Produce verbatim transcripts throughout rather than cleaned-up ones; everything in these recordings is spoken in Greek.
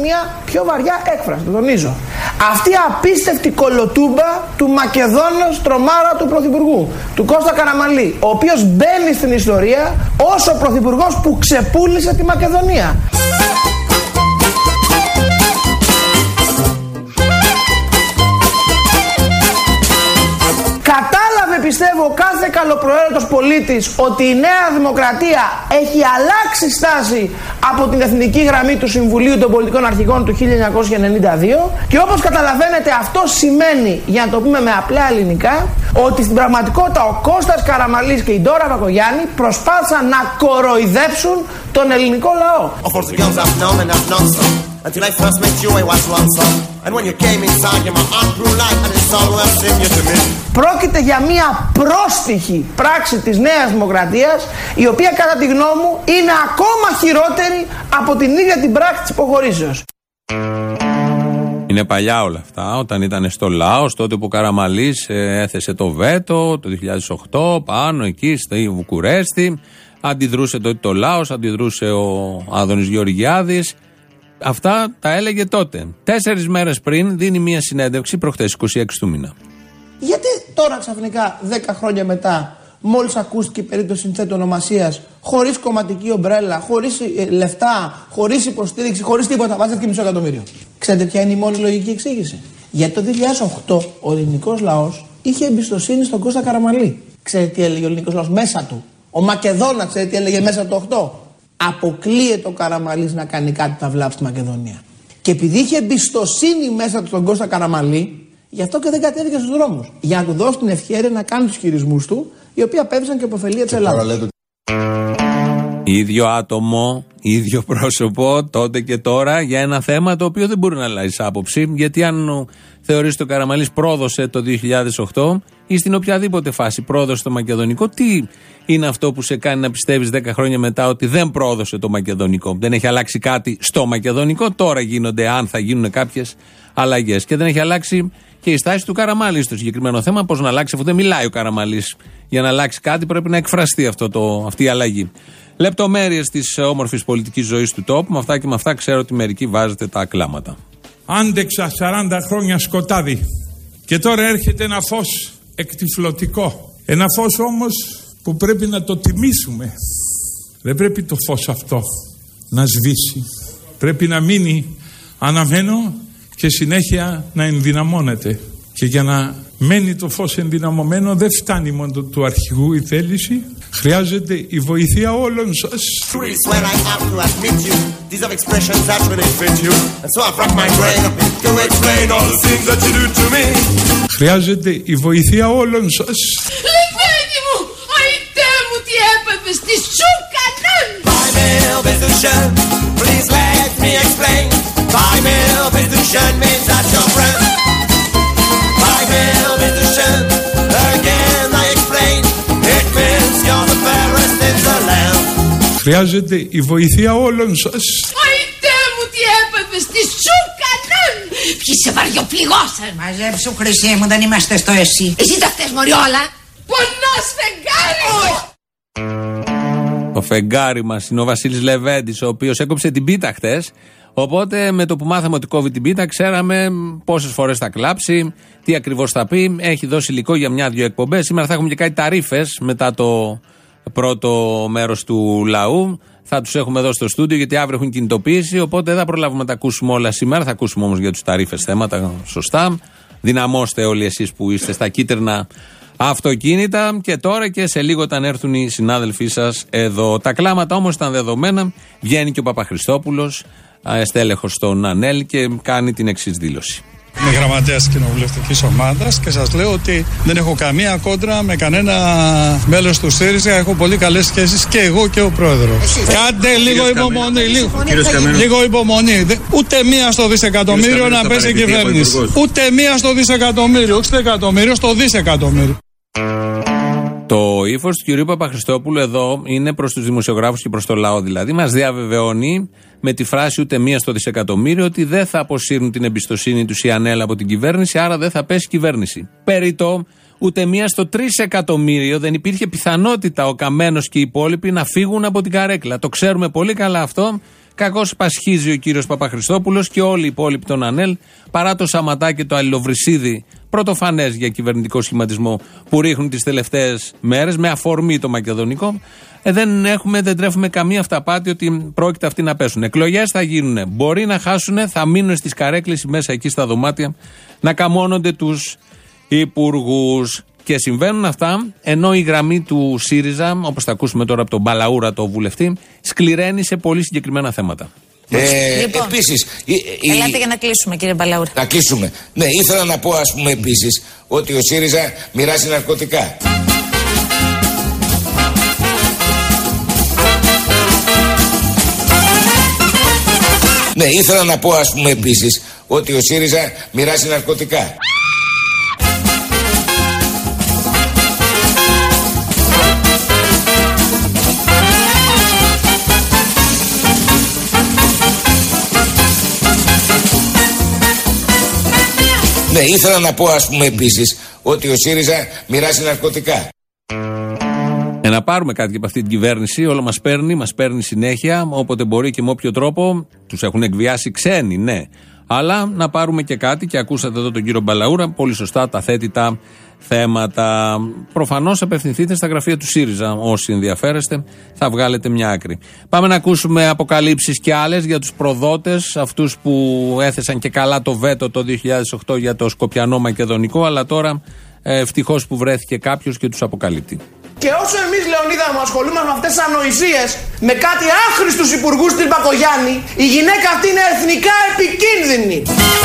μια πιο βαριά έκφραση, το τονίζω. Αυτή η απίστευτη κολοτούμπα του Μακεδόνος τρομάρα του Πρωθυπουργού, του Κώστα Καραμανλή, ο οποίος μπαίνει στην ιστορία ως ο Πρωθυπουργός που ξεπούλησε τη Μακεδονία. Κατάλαβε, πιστεύω, κάθε καλοπροαίρετος πολίτης ότι η Νέα Δημοκρατία έχει αλλάξει στάση από την εθνική γραμμή του Συμβουλίου των Πολιτικών Αρχηγών του χίλια εννιακόσια ενενήντα δύο και όπως καταλαβαίνετε αυτό σημαίνει, για να το πούμε με απλά ελληνικά, ότι στην πραγματικότητα ο Κώστας Καραμανλής και η Ντόρα Βακογιάννη προσπάθησαν να κοροϊδέψουν τον ελληνικό λαό. Until I first met you, I was lonesome. And when you came inside, my heart grew light, and it's all well seen you to me. Πρόκειται για μια πρόστιχη πράξη της Νέας Δημοκρατίας, η οποία κατά τη γνώμη μου είναι ακόμα χειρότερη από την ίδια την πράξη της υποχωρήσεως. Είναι παλιά όλα αυτά, όταν ήταν στο Λάος, τότε που ο Καραμανλής έθεσε το βέτο το δύο χιλιάδες οκτώ, πάνω εκεί στη Βουκουρέστη, αντιδρούσε τότε το Λάος, αντιδρούσε ο Άδωνης Γεωργιάδης. Αυτά τα έλεγε τότε. Τέσσερις μέρες πριν δίνει μια συνέντευξη, προχτές είκοσι έξι του μήνα. Γιατί τώρα ξαφνικά, δέκα χρόνια μετά, μόλις ακούστηκε η περίπτωση συνθέτου ονομασίας, χωρίς κομματική ομπρέλα, χωρίς ε, λεφτά, χωρίς υποστήριξη, χωρίς τίποτα, βάζετε και μισό εκατομμύριο. Ξέρετε ποια είναι η μόνη λογική εξήγηση? Γιατί το δύο χιλιάδες οκτώ ο ελληνικός λαός είχε εμπιστοσύνη στον Κώστα Καραμανλή. Ξέρετε τι έλεγε ο ελληνικός λαός μέσα του? Ο Μακεδόνας, ξέρετε τι έλεγε μέσα του οκτώ? Αποκλείεται ο Καραμανλής να κάνει κάτι που θα βλάψει τη Μακεδονία. Και επειδή είχε εμπιστοσύνη μέσα του στον Κώστα Καραμανλή, γι' αυτό και δεν κατέβηκε στους δρόμους. Για να του δώσει την ευχέρεια να κάνει τους χειρισμούς του, οι οποίοι απέβησαν και υποφελία της Ελλάδας. Ίδιο άτομο, ίδιο πρόσωπο, τότε και τώρα, για ένα θέμα το οποίο δεν μπορεί να αλλάζει άποψη. Γιατί αν θεωρείς ότι ο Καραμανλής πρόδωσε το δύο χιλιάδες οκτώ ή στην οποιαδήποτε φάση πρόδωσε το μακεδονικό, τι είναι αυτό που σε κάνει να πιστεύεις δέκα χρόνια μετά ότι δεν πρόδωσε το μακεδονικό? Δεν έχει αλλάξει κάτι στο μακεδονικό. Τώρα γίνονται, αν θα γίνουν, κάποιες αλλαγές. Και δεν έχει αλλάξει και η στάση του Καραμανλή στο συγκεκριμένο θέμα. Πώς να αλλάξει, αφού δεν μιλάει ο Καραμανλής? Για να αλλάξει κάτι πρέπει να εκφραστεί αυτό το, αυτή η αλλαγή. Λεπτομέρειες της όμορφης πολιτικής ζωής του τόπου. Με αυτά και με αυτά ξέρω ότι μερικοί βάζετε τα ακλάματα. Άντεξα σαράντα χρόνια σκοτάδι και τώρα έρχεται ένα φως εκτυφλωτικό. Ένα φως όμως που πρέπει να το τιμήσουμε. Δεν πρέπει το φως αυτό να σβήσει. Πρέπει να μείνει αναμένο και συνέχεια να ενδυναμώνεται. Και για να μένει το φως ενδυναμωμένο δεν φτάνει μόνο του αρχηγού η θέληση. Χρειάζεται η βοήθεια όλων σας. Χρειάζεται η βοήθεια όλων σας. Λεβένι μου, αϊτέ μου, τι έπαθες, τι σου Χρειάζεται η βοήθεια όλων σας. Αϊτέ μου, τι έπαθες, τι σου κανάν. Ποιοι σε βαριοπληγώσαν. Μαζέψου, Χρυσή μου, δεν είμαστε στο εσύ. Εσύ τα φταίς, μωρή, όλα. Πονός φεγγάρι μου. Το φεγγάρι μας είναι ο Βασίλης Λεβέντης, ο οποίος έκοψε την πίτα χτες. Οπότε με το που μάθαμε ότι κόβει την πίτα, ξέραμε πόσες φορές θα κλάψει, τι ακριβώς θα πει. Έχει δώσει υλικό για μια-δυο εκπομπές. Σήμερα θα έχουμε και κάτι ταρίφες μετά το πρώτο μέρος του λαού. Θα τους έχουμε εδώ στο στούντιο, γιατί αύριο έχουν κινητοποίηση. Οπότε δεν θα προλάβουμε να τα ακούσουμε όλα σήμερα. Θα ακούσουμε όμως για τους ταρίφες θέματα σωστά. Δυναμώστε όλοι εσείς που είστε στα κίτρινα αυτοκίνητα. Και τώρα και σε λίγο, όταν έρθουν οι συνάδελφοί σας εδώ. Τα κλάματα όμως ήταν δεδομένα. Βγαίνει και ο Παπαχριστόπουλος, στέλεχος στον ΑΝΕΛ, και κάνει την εξής δήλωση. Είμαι γραμματέας κοινοβουλευτικής ομάδας και σας λέω ότι δεν έχω καμία κόντρα με κανένα μέλος του ΣΥΡΙΖΑ. Έχω πολύ καλές σχέσεις και εγώ και ο πρόεδρος. Κάντε λίγο υπομονή, λίγο, λίγο υπομονή. Ούτε μία στο δισεκατομμύριο να πέσει η κυβέρνηση. Ούτε μία στο δισεκατομμύριο, όχι στο εκατομμύριο, στο δισεκατομμύριο. Το ύφος του κυρίου Παπαχριστόπουλου εδώ είναι προς τους δημοσιογράφους και προς το λαό, δηλαδή. Μας διαβεβαιώνει με τη φράση ούτε μία στο δισεκατομμύριο ότι δεν θα αποσύρουν την εμπιστοσύνη τους οι ΑΝΕΛ από την κυβέρνηση, άρα δεν θα πέσει κυβέρνηση. Περιττό, ούτε μία στο τρισεκατομμύριο, δεν υπήρχε πιθανότητα ο Καμένος και οι υπόλοιποι να φύγουν από την καρέκλα. Το ξέρουμε πολύ καλά αυτό Κακώς πασχίζει ο κύριος Παπαχριστόπουλος και όλοι οι υπόλοιποι των ΑΝΕΛ, παρά το Σαματά και το Αλληλοβρυσίδη, πρωτοφανές για κυβερνητικό σχηματισμό που ρίχνουν τις τελευταίες μέρες, με αφορμή το μακεδονικό. Ε, δεν, έχουμε, δεν τρέφουμε καμία αυταπάτη ότι πρόκειται αυτοί να πέσουν. Εκλογές θα γίνουν. Μπορεί να χάσουν, θα μείνουν στις καρέκλες μέσα εκεί στα δωμάτια να καμώνονται τους υπουργούς. Και συμβαίνουν αυτά ενώ η γραμμή του ΣΥΡΙΖΑ, όπως θα ακούσουμε τώρα από τον Μπαλαούρα, το βουλευτή, σκληραίνει σε πολύ συγκεκριμένα θέματα. Ε, λοιπόν, επίσης, η, ελάτε η, για να κλείσουμε, κύριε Μπαλαούρα. Να κλείσουμε. Ναι, ήθελα να πω, ας πούμε, επίσης, ότι ο ΣΥΡΙΖΑ μοιράζει ναρκωτικά. Ναι, ήθελα να πω, ας πούμε, επίσης, ότι ο ΣΥΡΙΖΑ μοιράζει ναρκωτικά. Ναι, ήθελα να πω, ας πούμε, επίσης, ότι ο ΣΥΡΙΖΑ μοιράζει ναρκωτικά. Ε, να πάρουμε κάτι από αυτή την κυβέρνηση. Όλο μας παίρνει, μας παίρνει συνέχεια, όποτε μπορεί και με όποιο τρόπο. Τους έχουν εκβιάσει ξένοι, ναι. Αλλά να πάρουμε και κάτι, και ακούσατε εδώ τον κύριο Μπαλαούρα, πολύ σωστά τα θέτει τα θέματα. Προφανώς απευθυνθείτε στα γραφεία του ΣΥΡΙΖΑ. Όσοι ενδιαφέρεστε, θα βγάλετε μια άκρη. Πάμε να ακούσουμε αποκαλύψεις και άλλες για τους προδότες, αυτούς που έθεσαν και καλά το βέτο το δύο χιλιάδες οκτώ για το Σκοπιανό Μακεδονικό, αλλά τώρα ευτυχώς που βρέθηκε κάποιος και τους αποκαλύπτει. Και όσο εμείς, Λεωνίδα μου, ασχολούμαστε με αυτές τις ανοησίες, με κάτι άχρηστους υπουργούς στην Μπακογιάννη, η γυναίκα αυτή είναι εθνικά επικίνδυνη.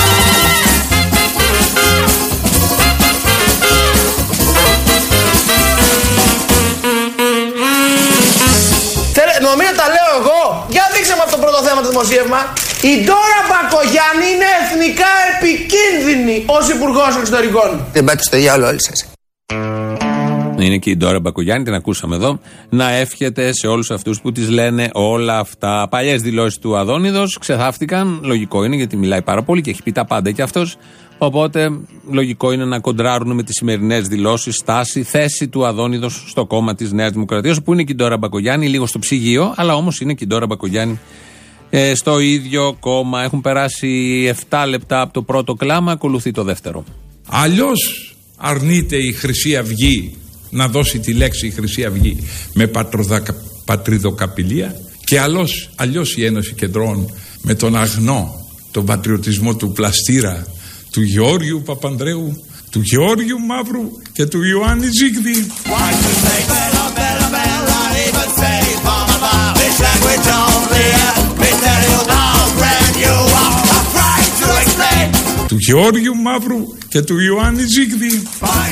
Νομίζω τα λέω εγώ. Για δείξε μου αυτό το πρώτο θέμα το δημοσίευμα. Η Ντόρα Μπακογιάννη είναι εθνικά επικίνδυνη ως υπουργός εξωτερικών. Δεν πάτε στο διάλογο όλοι σας. Είναι και η Ντόρα Μπακογιάννη, την ακούσαμε εδώ, να εύχεται σε όλους αυτούς που τις λένε όλα αυτά. Παλιές δηλώσεις του Αδόνιδος ξεθάφτηκαν, λογικό είναι γιατί μιλάει πάρα πολύ και έχει πει τα πάντα κι αυτός. Οπότε λογικό είναι να κοντράρουν με τις σημερινές δηλώσεις, στάση, θέση του Αδόνιδος στο κόμμα της Νέας Δημοκρατίας, που είναι και η Ντόρα Μπακογιάννη, λίγο στο ψυγείο, αλλά όμως είναι και η Ντόρα Μπακογιάννη ε, στο ίδιο κόμμα. Έχουν περάσει επτά λεπτά από το πρώτο κλάμα, ακολουθεί το δεύτερο. Αλλιώς αρνείται η Χρυσή Αυγή να δώσει τη λέξη Χρυσή Αυγή με πατροδακα, πατριδοκαπηλεία, και αλλιώς, αλλιώς η Ένωση Κεντρών με τον αγνό, τον πατριωτισμό του πλαστήρα του Γεώργιου Παπανδρέου, του Γεώργιου Μαύρου και του Ιωάννη Ζίγδη. Του Γεώργιου Μαύρου και του Ιωάννη Ζίγδη.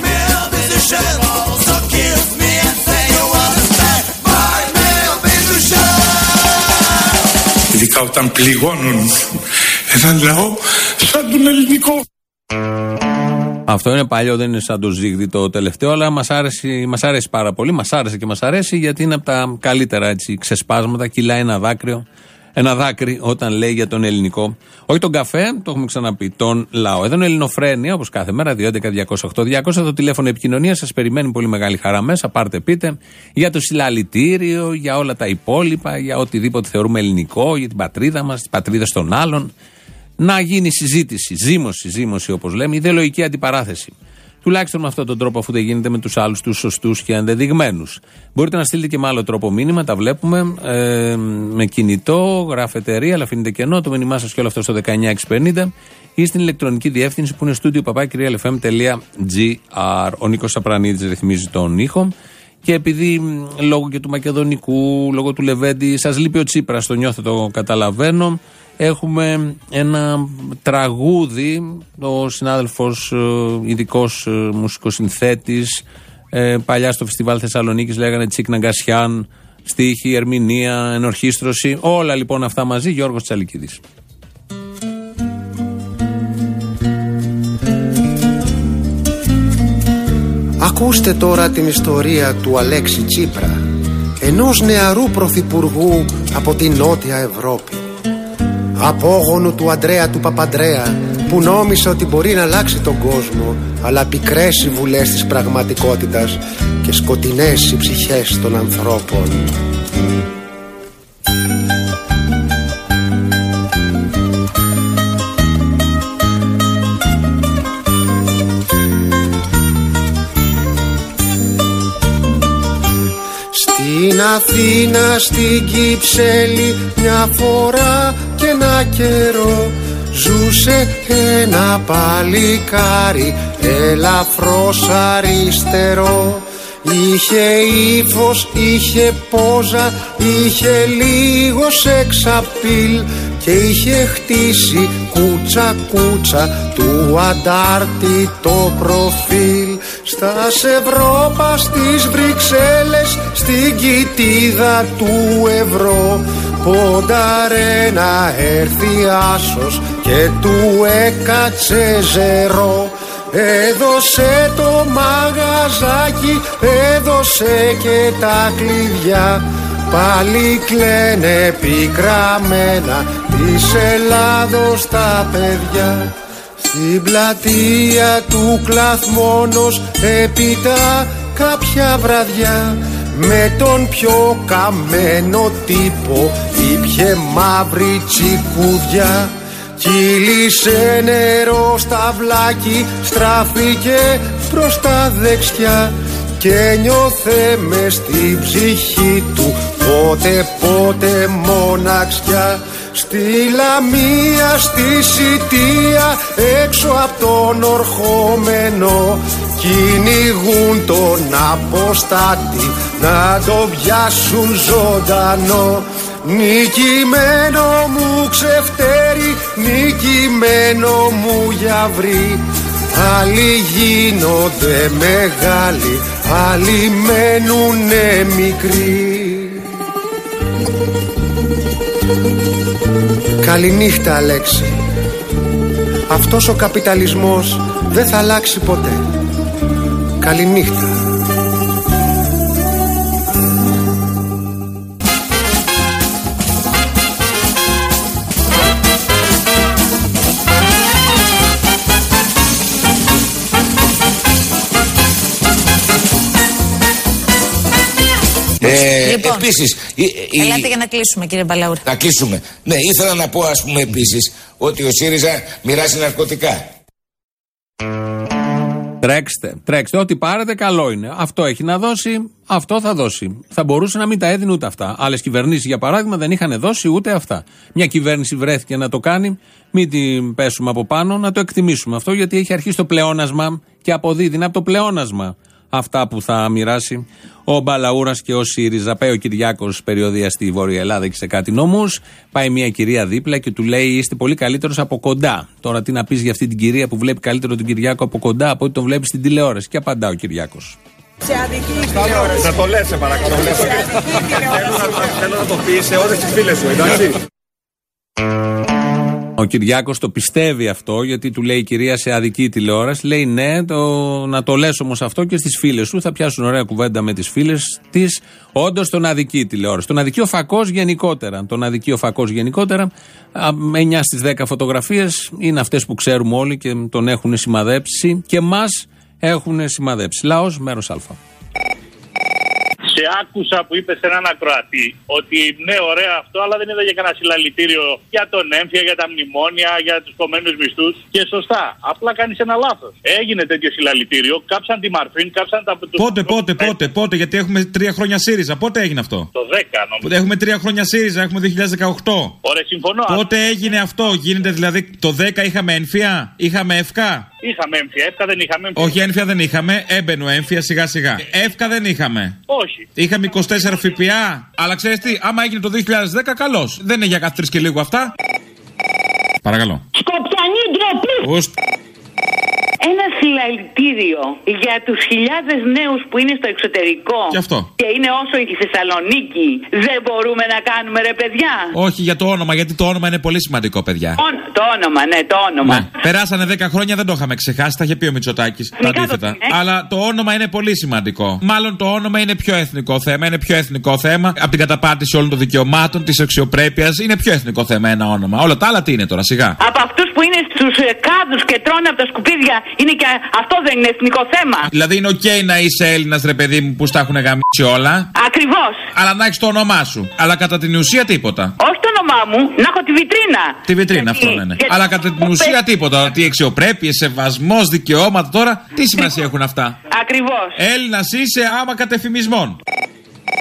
Ειδικά όταν πληγώνουν έναν λαό σαν τον ελληνικό. Αυτό είναι παλιό, δεν είναι σαν το Ζίγδι το τελευταίο, αλλά μας άρεσε, μας αρέσει πάρα πολύ. Μας άρεσε και μας αρέσει γιατί είναι από τα καλύτερα έτσι, ξεσπάσματα. Κυλάει ένα δάκρυο, ένα δάκρυ όταν λέει για τον ελληνικό. Όχι τον καφέ, το έχουμε ξαναπεί, τον λαό. Εδώ είναι Ελληνοφρένεια, όπως κάθε μέρα, δύο έντεκα διακόσια οκτώ διακόσια, το τηλέφωνο επικοινωνία. Σας περιμένει πολύ μεγάλη χαρά μέσα. Πάρτε, πείτε για το συλλαλητήριο, για όλα τα υπόλοιπα, για οτιδήποτε θεωρούμε ελληνικό, για την πατρίδα μας, τις πατρίδες των άλλων. Να γίνει συζήτηση, ζήμωση, ζήμωση όπως λέμε, ιδεολογική αντιπαράθεση. Τουλάχιστον με αυτόν τον τρόπο, αφού δεν γίνεται με τους άλλους τους σωστούς και ενδεδειγμένους. Μπορείτε να στείλετε και με άλλο τρόπο μήνυμα, τα βλέπουμε, ε, με κινητό, γράφετε ρί, αλλά αφήνετε κενό, το μήνυμά σας και όλο αυτό στο δεκαεννιά εξακόσια πενήντα ή στην ηλεκτρονική διεύθυνση που είναι studio παπάκι real f m τελεία g r. Ο Νίκος Σαπρανίδης ρυθμίζει τον ήχο. Και επειδή λόγω και του μακεδονικού, λόγω του Λεβέντη, σας λείπει ο Τσίπρας, το νιώθω, το καταλαβαίνω. Έχουμε ένα τραγούδι, ο συνάδελφος ειδικός μουσικοσυνθέτης, ε, παλιά στο Φεστιβάλ Θεσσαλονίκης λέγανε Τσίκ Ναγκασιάν, στίχη, ερμηνεία, ενορχήστρωση, όλα λοιπόν αυτά μαζί, Γιώργος Τσαλικίδης. Ακούστε τώρα την ιστορία του Αλέξη Τσίπρα, ενός νεαρού πρωθυπουργού από τη Νότια Ευρώπη, απόγονου του Αντρέα του Παπαντρέα, που νόμισε ότι μπορεί να αλλάξει τον κόσμο, αλλά πικρές οι βουλές της πραγματικότητας και σκοτεινές οι ψυχές των ανθρώπων. Στην Αθήνα, στην Κυψέλη, μια φορά και ένα καιρό ζούσε ένα παλικάρι ελαφρώς αριστερό. Είχε ύφος, είχε πόζα, είχε λίγο σεξ απείλ και είχε χτίσει κούτσα κούτσα του αντάρτη το προφίλ. Στας Ευρώπα, στις Βρυξέλλες, στην κοιτίδα του ευρώ πόνταρε να έρθει άσος και του έκατσε ζερό. Έδωσε το μαγαζάκι, έδωσε και τα κλειδιά. Πάλι κλαίνε πικραμένα της Ελλάδος τα παιδιά. Στην πλατεία του Κλαθμόνος έπειτα κάποια βραδιά με τον πιο καμένο τύπο ήπιε μαύρη τσικουδιά. Κύλησε νερό στα βλάκι, στράφηκε προς τα δεξιά και νιώθε μες στην ψυχή του πότε πότε μοναξιά. Στη Λαμία, στη Σιτία, έξω από τον ορχόμενο κυνηγούν τον αποστάτη να το πιάσουν ζωντανό. Νικημένο μου ξεφτέρι, νικημένο μου γιαυρί. Άλλοι γίνονται μεγάλοι, άλλοι μένουνε μικροί. Καληνύχτα Αλέξη. Αυτός ο καπιταλισμός δεν θα αλλάξει ποτέ. Καληνύχτα. Ε, λοιπόν, επίσης, η, η, ελάτε για να κλείσουμε, κύριε Μπαλαούρα. Να κλείσουμε. Ναι, ήθελα να πω, ας πούμε, επίσης, ότι ο ΣΥΡΙΖΑ μοιράζει ναρκωτικά. Τρέξτε, τρέξτε. Ό,τι πάρετε, καλό είναι. Αυτό έχει να δώσει, αυτό θα δώσει. Θα μπορούσε να μην τα έδινε ούτε αυτά. Άλλες κυβερνήσεις, για παράδειγμα, δεν είχαν δώσει ούτε αυτά. Μια κυβέρνηση βρέθηκε να το κάνει, μην την πέσουμε από πάνω, να το εκτιμήσουμε αυτό, γιατί έχει αρχίσει το πλεόνασμα και αποδίδει από το πλεόνασμα αυτά που θα μοιράσει ο Μπαλαούρας και ο ΣΥΡΙΖΑ. Πάει ο Κυριάκος περιοδία στη Βόρεια Ελλάδα και σε κάτι νόμους. Πάει μια κυρία δίπλα και του λέει: είστε πολύ καλύτερος από κοντά. Τώρα τι να πεις για αυτή την κυρία που βλέπει καλύτερο τον Κυριάκο από κοντά από ό,τι τον βλέπει στην τηλεόραση. Και απαντά ο Κυριάκος. Σε αδική τηλεόραση. Θα το λες, σε παρακαλώ. Θέλω να το πεις σε όλες τις φίλες σου, εντάξει. Ο Κυριάκος το πιστεύει αυτό, γιατί του λέει η κυρία σε αδική τηλεόραση. Λέει ναι, το, να το λες όμως αυτό και στις φίλες σου. Θα πιάσουν ωραία κουβέντα με τις φίλες της. Όντως τον αδική τηλεόραση. Τον αδική ο φακός γενικότερα. Τον αδική ο φακός γενικότερα. εννιά στις δέκα φωτογραφίες είναι αυτές που ξέρουμε όλοι και τον έχουν σημαδέψει και μας έχουν σημαδέψει. Λαός, μέρος Α. Σε άκουσα που είπε σε έναν ακροατή ότι ναι, ωραία αυτό, αλλά δεν είδα για κανένα συλλαλητήριο για τον έμφυα, για τα μνημόνια, για τους κομμένους μισθούς. Και σωστά. Απλά κάνεις ένα λάθος. Έγινε τέτοιο συλλαλητήριο, κάψαν τη Μαρφίν, κάψαν τα. Πότε, πότε, πότε, πότε, γιατί έχουμε τρία χρόνια ΣΥΡΙΖΑ. Πότε έγινε αυτό? Το δέκα νομίζω. Έχουμε τρία χρόνια ΣΥΡΙΖΑ, έχουμε δύο χιλιάδες δεκαοκτώ. Ωραία, συμφωνώ. Πότε έγινε αυτό? Γίνεται δηλαδή το δέκα είχαμε έμφυα, είχαμε ΕΦΚΑ. Είχαμε έμφυα, ΕΦΚΑ δεν είχαμε. Έμφυα. Όχι, έμφυα δεν είχαμε, έμπαινε ο έμφυα σιγά σιγά. ΕΦΚΑ δεν είχαμε. Όχι. Είχαμε είκοσι τέσσερα ΦΠΑ. Αλλά ξέρεις τι, άμα έγινε το δύο χιλιάδες δέκα, καλώς. Δεν είναι για κάθε τρεις και λίγο αυτά. Παρακαλώ. Σκοπιανή ντροπή. Ένα συλλαλητήριο για τους χιλιάδες νέους που είναι στο εξωτερικό. Και αυτό. Και είναι όσο η Θεσσαλονίκη. Δεν μπορούμε να κάνουμε, ρε παιδιά. Όχι για το όνομα, γιατί το όνομα είναι πολύ σημαντικό, παιδιά. Ο, το όνομα, ναι, το όνομα. Ναι. Περάσανε δέκα χρόνια, δεν το είχαμε ξεχάσει, τα είχε πει ο Μητσοτάκης. Τα αντίθετα. Το, ε? Αλλά το όνομα είναι πολύ σημαντικό. Μάλλον το όνομα είναι πιο εθνικό θέμα. Είναι πιο εθνικό θέμα από την καταπάτηση όλων των δικαιωμάτων, της αξιοπρέπειας. Είναι πιο εθνικό θέμα ένα όνομα. Όλα τα άλλα τι είναι τώρα, σιγά. Από αυτούς που είναι στους κάδους και τρώνε από τα σκουπίδια. Είναι και αυτό δεν είναι εθνικό θέμα. Δηλαδή είναι οκ okay να είσαι Έλληνας, ρε παιδί μου, που στα έχουν γαμίσει όλα. Ακριβώς. Αλλά να έχεις το όνομά σου. Αλλά κατά την ουσία τίποτα. Όχι το όνομά μου, να έχω τη βιτρίνα. Τη βιτρίνα, αυτό λένε. Γιατί... Αλλά κατά την ουσία τίποτα. Τι αξιοπρέπειες, σεβασμός, δικαιώματα τώρα. Τι σημασία έχουν αυτά? Ακριβώς. Έλληνας είσαι άμα κατ' εφημισμόν.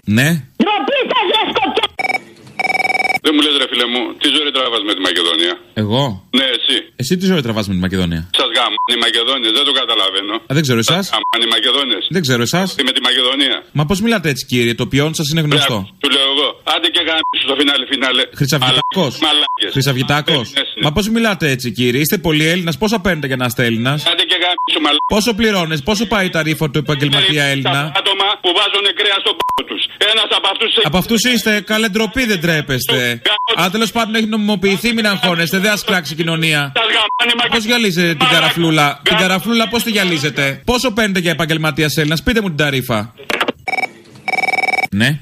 Ναι. Ντροπή σας ρε σκοτιά. Δεν μου λες ρε φίλε μου, τι ζωή τραβάς με τη Μακεδονία? Εγώ? Ναι, εσύ. Εσύ τι ζωή τραβάς με τη Μακεδονία? Σας γάμαν οι Μακεδόνες, δεν το καταλαβαίνω. Α, δεν ξέρω εσάς. Σας γάμαν οι Μακεδόνες. Δεν ξέρω εσάς. Τι με τη Μακεδονία? Μα πώς μιλάτε έτσι κύριε, το ποιόν σας είναι γνωστό. Ρε, του λέω εγώ, άντε και γάμισου στο φινάλε φινάλε. Χρυσαυγητάκος. Χρυσαυγητάκος. Μα πώς μιλάτε έτσι κύριε, είστε πολύ Έλληνας, πόσο παίρνετε για να είστε Έλληνας? Άντε και γάμισου μαλάκες. Πόσο πληρώνεις, πόσο πάει η ταρίφα του επαγγελματία Έλληνα? Άτομα που βάζουν κρέα στον π***ο τους. Ένας από αυτούς... Από αυτούς είστε, καλέ ντροπή δεν τρέπεστε. Αν τέλος πάντων έχει νομιμοποιηθεί, μην αγχώνεστε, δεν ας κράξει η κοινωνία. Πώς γυαλίζετε την καραφλούλα, την καραφλούλα πώς τη γυαλίζετε? Πόσο παίρνετε για επαγγελματίας Έλληνας, πείτε μου την ταρίφα. Ναι.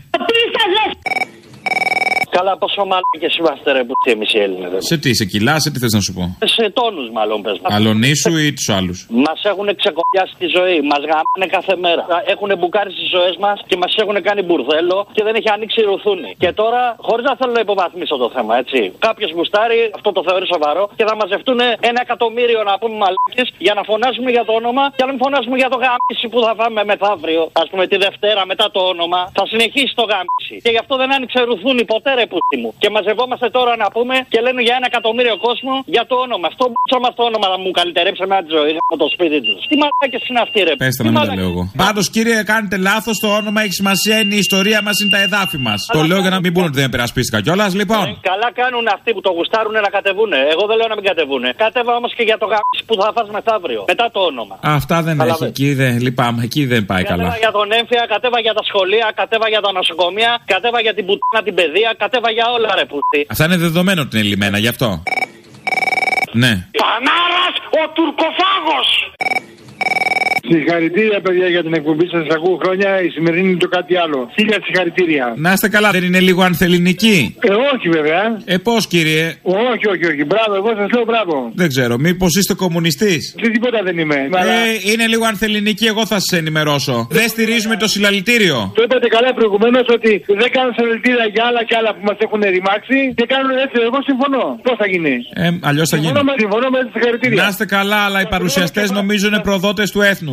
Καλά, πόσο μαλάκες είμαστε ρε που τι εμείς οι Έλληνες. Σε τι, σε κιλά, σε τι θες να σου πω? Σε τόνους μάλλον πες. Αλονίσου ή τους άλλους? Μας έχουν ξεκοπιάσει τη ζωή, μας γαμάνε κάθε μέρα. Έχουν μπουκάρει τις ζωές μας και μας έχουν κάνει μπουρδέλο και δεν έχει ανοίξει ρουθούνη. Και τώρα, χωρίς να θέλω να υποβαθμίσω το θέμα, έτσι. Κάποιος γουστάρει, αυτό το θεωρεί σοβαρό και θα μαζευτούν ένα εκατομμύριο να πούμε μαλάκες για να φωνάζουμε για το όνομα και να μην φωνάζουμε για το γάμιση που θα φάμε μεθαύριο. Ας πούμε τη Δευτέρα μετά το όνομα θα συνεχίσει το γάμιση. Και γι' αυτό δεν άνοιξε ρουθούνη ποτέ ρε πούστη μου. Και μαζευόμαστε τώρα να πούμε και λένε για ένα εκατομμύριο κόσμο για το όνομα. Αυτό μπούτσα μας το όνομα θα μου καλυτερέψει με τη ζωή από το σπίτι του. Τι μαλάκες είναι αυτοί ρε. Πέστε να μην τα λέω εγώ. Πάντως κύριε κάνετε λάθος, το όνομα έχει σημασία, είναι η ιστορία μας, είναι τα εδάφη μας. Το λέω για να μην πούνε ότι δεν περασπίστηκα κιόλας λοιπόν. Ε, καλά κάνουν αυτοί που το γουστάρουν να κατεβούνε. Εγώ δεν λέω να μην κατεβούνε. Κατέβα όμως και για το γάμιση που θα φας μεθαύριο. Μετά το όνομα. Αυτά δεν καλά έχει. Εκεί δεν, λυπάμαι, εκεί δεν πάει κατέβα καλά. Για τον έμφυα, κατέβα για τα σχολεία, κατέβα για τα νοσοκομεία, κατέβα για την πουτάνα την παιδεία, κατέβα για όλα ρε πούστη. Αυτά είναι δεδομένο ότι είναι λιμένα, γι' αυτό. Ναι. Πανάρας ο τουρκοφάγος! Συγχαρητήρια, παιδιά, για την εκπομπή σας. Ακούω χρόνια. Η σημερινή είναι το κάτι άλλο. Χίλια συγχαρητήρια. Να είστε καλά, δεν είναι λίγο ανθελληνική? Ε, όχι, βέβαια. Ε, πώς, κύριε? Όχι, όχι, όχι. Μπράβο, εγώ σας λέω μπράβο. Δεν ξέρω, μήπως είστε κομμουνιστής? Τι τίποτα δεν είμαι. Ε, αλλά... είναι λίγο ανθελληνική, εγώ θα σας ενημερώσω. Δεν στηρίζουμε το συλλαλητήριο. Το είπατε καλά προηγουμένως ότι δεν κάνουν συλλαλητήρια για άλλα και άλλα που μας έχουν ρημάξει και κάνουν έτσι. Εγώ συμφωνώ. Πώς θα γίνει? Ε, αλλιώς θα γίνει. Συμφωνώ με τις συγχαρητήρια. Να είστε καλά, αλλά οι παρουσιαστές νομίζω είναι προδότες του έθνους.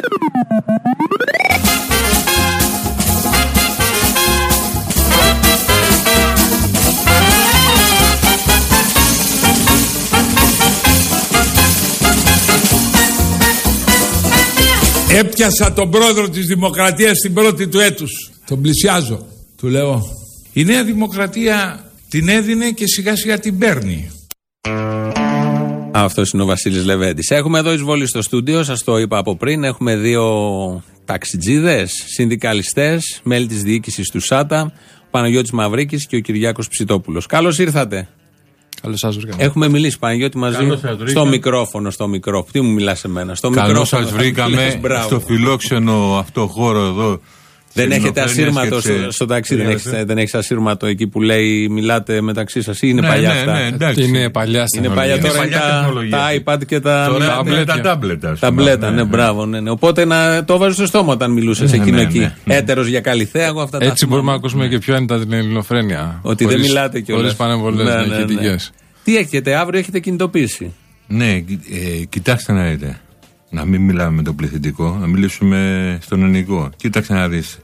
Έπιασα τον πρόεδρο της Δημοκρατίας στην πρώτη του έτους. Τον πλησιάζω. Του λέω, η Νέα Δημοκρατία την έδινε και σιγά σιγά την παίρνει. Αυτός είναι ο Βασίλης Λεβέντης. Έχουμε εδώ εισβολή στο στούντιο, σας το είπα από πριν. Έχουμε δύο ταξιτζίδες, συνδικαλιστές, μέλη της διοίκησης του ΣΑΤΑ, ο Παναγιώτης Μαυρίκης και ο Κυριάκος Ψητόπουλος. Καλώς ήρθατε. Καλώς σας βρήκαμε. Έχουμε μιλήσει, Παναγιώτη, μαζί στο μικρόφωνο. Στο μικρόφωνο. Τι μου μιλάς εμένα? Στο Καλώς σας βρήκαμε στο φιλόξενο αυτό χώρο εδώ. Δεν έχετε ασύρματο στο, στο ταξίδι, δεν έχεις, δεν έχεις ασύρματο εκεί που λέει μιλάτε μεταξύ σας ή είναι ναι, παλιά ναι, αυτά? Ναι, εντάξει. Είναι παλιά είναι παλιά τώρα, είναι τα, τα iPad και τα, τώρα, ναι, τα τάμπλετα. Τα μπλέτα, ναι, ναι, μπράβο. Ναι, ναι. Οπότε να το βάζω στο στόμα όταν μιλούσες ναι, εκείνο ναι, εκεί. Ναι, ναι. Έτερος για Καλυθέα, εγώ αυτά τα έτσι μπορούμε να ακούσουμε και ποιο είναι τα την ελληνοφρένεια. Ότι δεν μιλάτε κιόλας. Χωρίς πανεμβολές ηχητικές. Τι έχετε, αύριο έχετε κινητοποίηση? Ναι, κοιτάξτε να δείτε. Να μην μιλάμε με το πληθυντικό, να μιλήσουμε στον ελληνικό. Κοίταξε να δεις.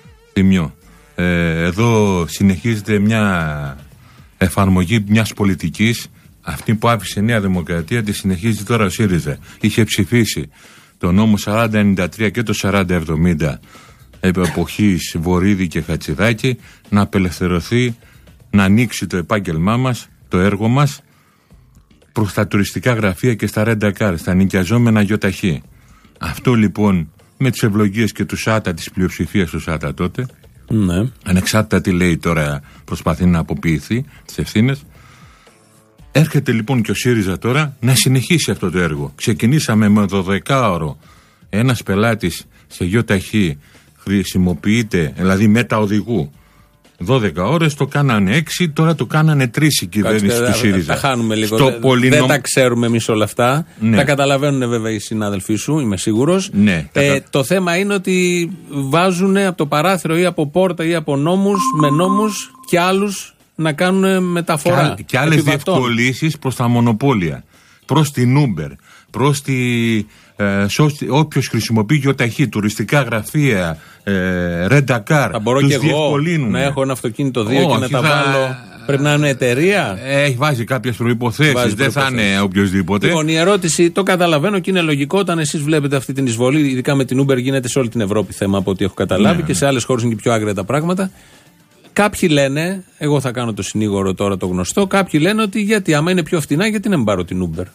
Ε, εδώ συνεχίζεται μια εφαρμογή μιας πολιτικής, αυτή που άφησε η Νέα Δημοκρατία τη συνεχίζει τώρα ο ΣΥΡΙΖΑ. Είχε ψηφίσει το νόμο σαράντα ενενήντα τρία και το σαράντα εβδομήντα επί εποχής Βορίδη και Χατσιδάκη να απελευθερωθεί, να ανοίξει το επάγγελμά μας, το έργο μας προς τα τουριστικά γραφεία και στα ρέντα-καρ, στα νοικιαζόμενα γιοταχή. Αυτό λοιπόν με τις ευλογίες και του ΣΑΤΑ, της πλειοψηφίας του ΣΑΤΑ τότε, ναι. Ανεξάρτητα τι λέει τώρα, προσπαθεί να αποποιηθεί τις ευθύνες. Έρχεται λοιπόν και ο ΣΥΡΙΖΑ τώρα να συνεχίσει αυτό το έργο. Ξεκινήσαμε με δωδεκάωρο. Ένας πελάτης σε γιοταχή χρησιμοποιείται, δηλαδή μετα οδηγού, δώδεκα ώρες, το κάνανε έξι, τώρα το κάνανε τρεις η κυβέρνηση του ΣΥΡΙΖΑ. Τα χάνουμε λίγο. Στο δεν, πολυνομ... δεν τα ξέρουμε εμείς όλα αυτά. Ναι. Τα καταλαβαίνουν βέβαια οι συνάδελφοί σου, είμαι σίγουρος. Ναι, ε, κατα... Το θέμα είναι ότι βάζουν από το παράθυρο ή από πόρτα ή από νόμους, με νόμους και άλλους να κάνουν μεταφορά. Και, και άλλες διευκολύνσεις προς τα μονοπόλια. προς την Uber, προς τη. Ε, όποιος χρησιμοποιεί γεωταχή, τουριστικά γραφεία, ε, rent-a-car, θα μπορώ τους και εγώ διευκολύνουν. να έχω ένα αυτοκίνητο δύο Όχι, και να τα θα... βάλω. Πρέπει να είναι εταιρεία. Έχει βάζει κάποιες προϋποθέσεις, δεν θα είναι οποιοδήποτε. Λοιπόν, η ερώτηση το καταλαβαίνω και είναι λογικό όταν εσείς βλέπετε αυτή την εισβολή, ειδικά με την Uber γίνεται σε όλη την Ευρώπη θέμα από ό,τι έχω καταλάβει, ναι, και σε άλλες χώρες είναι και πιο άγρια τα πράγματα. Κάποιοι λένε, εγώ θα κάνω το συνήγορο τώρα το γνωστό, κάποιοι λένε ότι γιατί άμα είναι πιο φτηνά, γιατί να μην πάρω την Uber.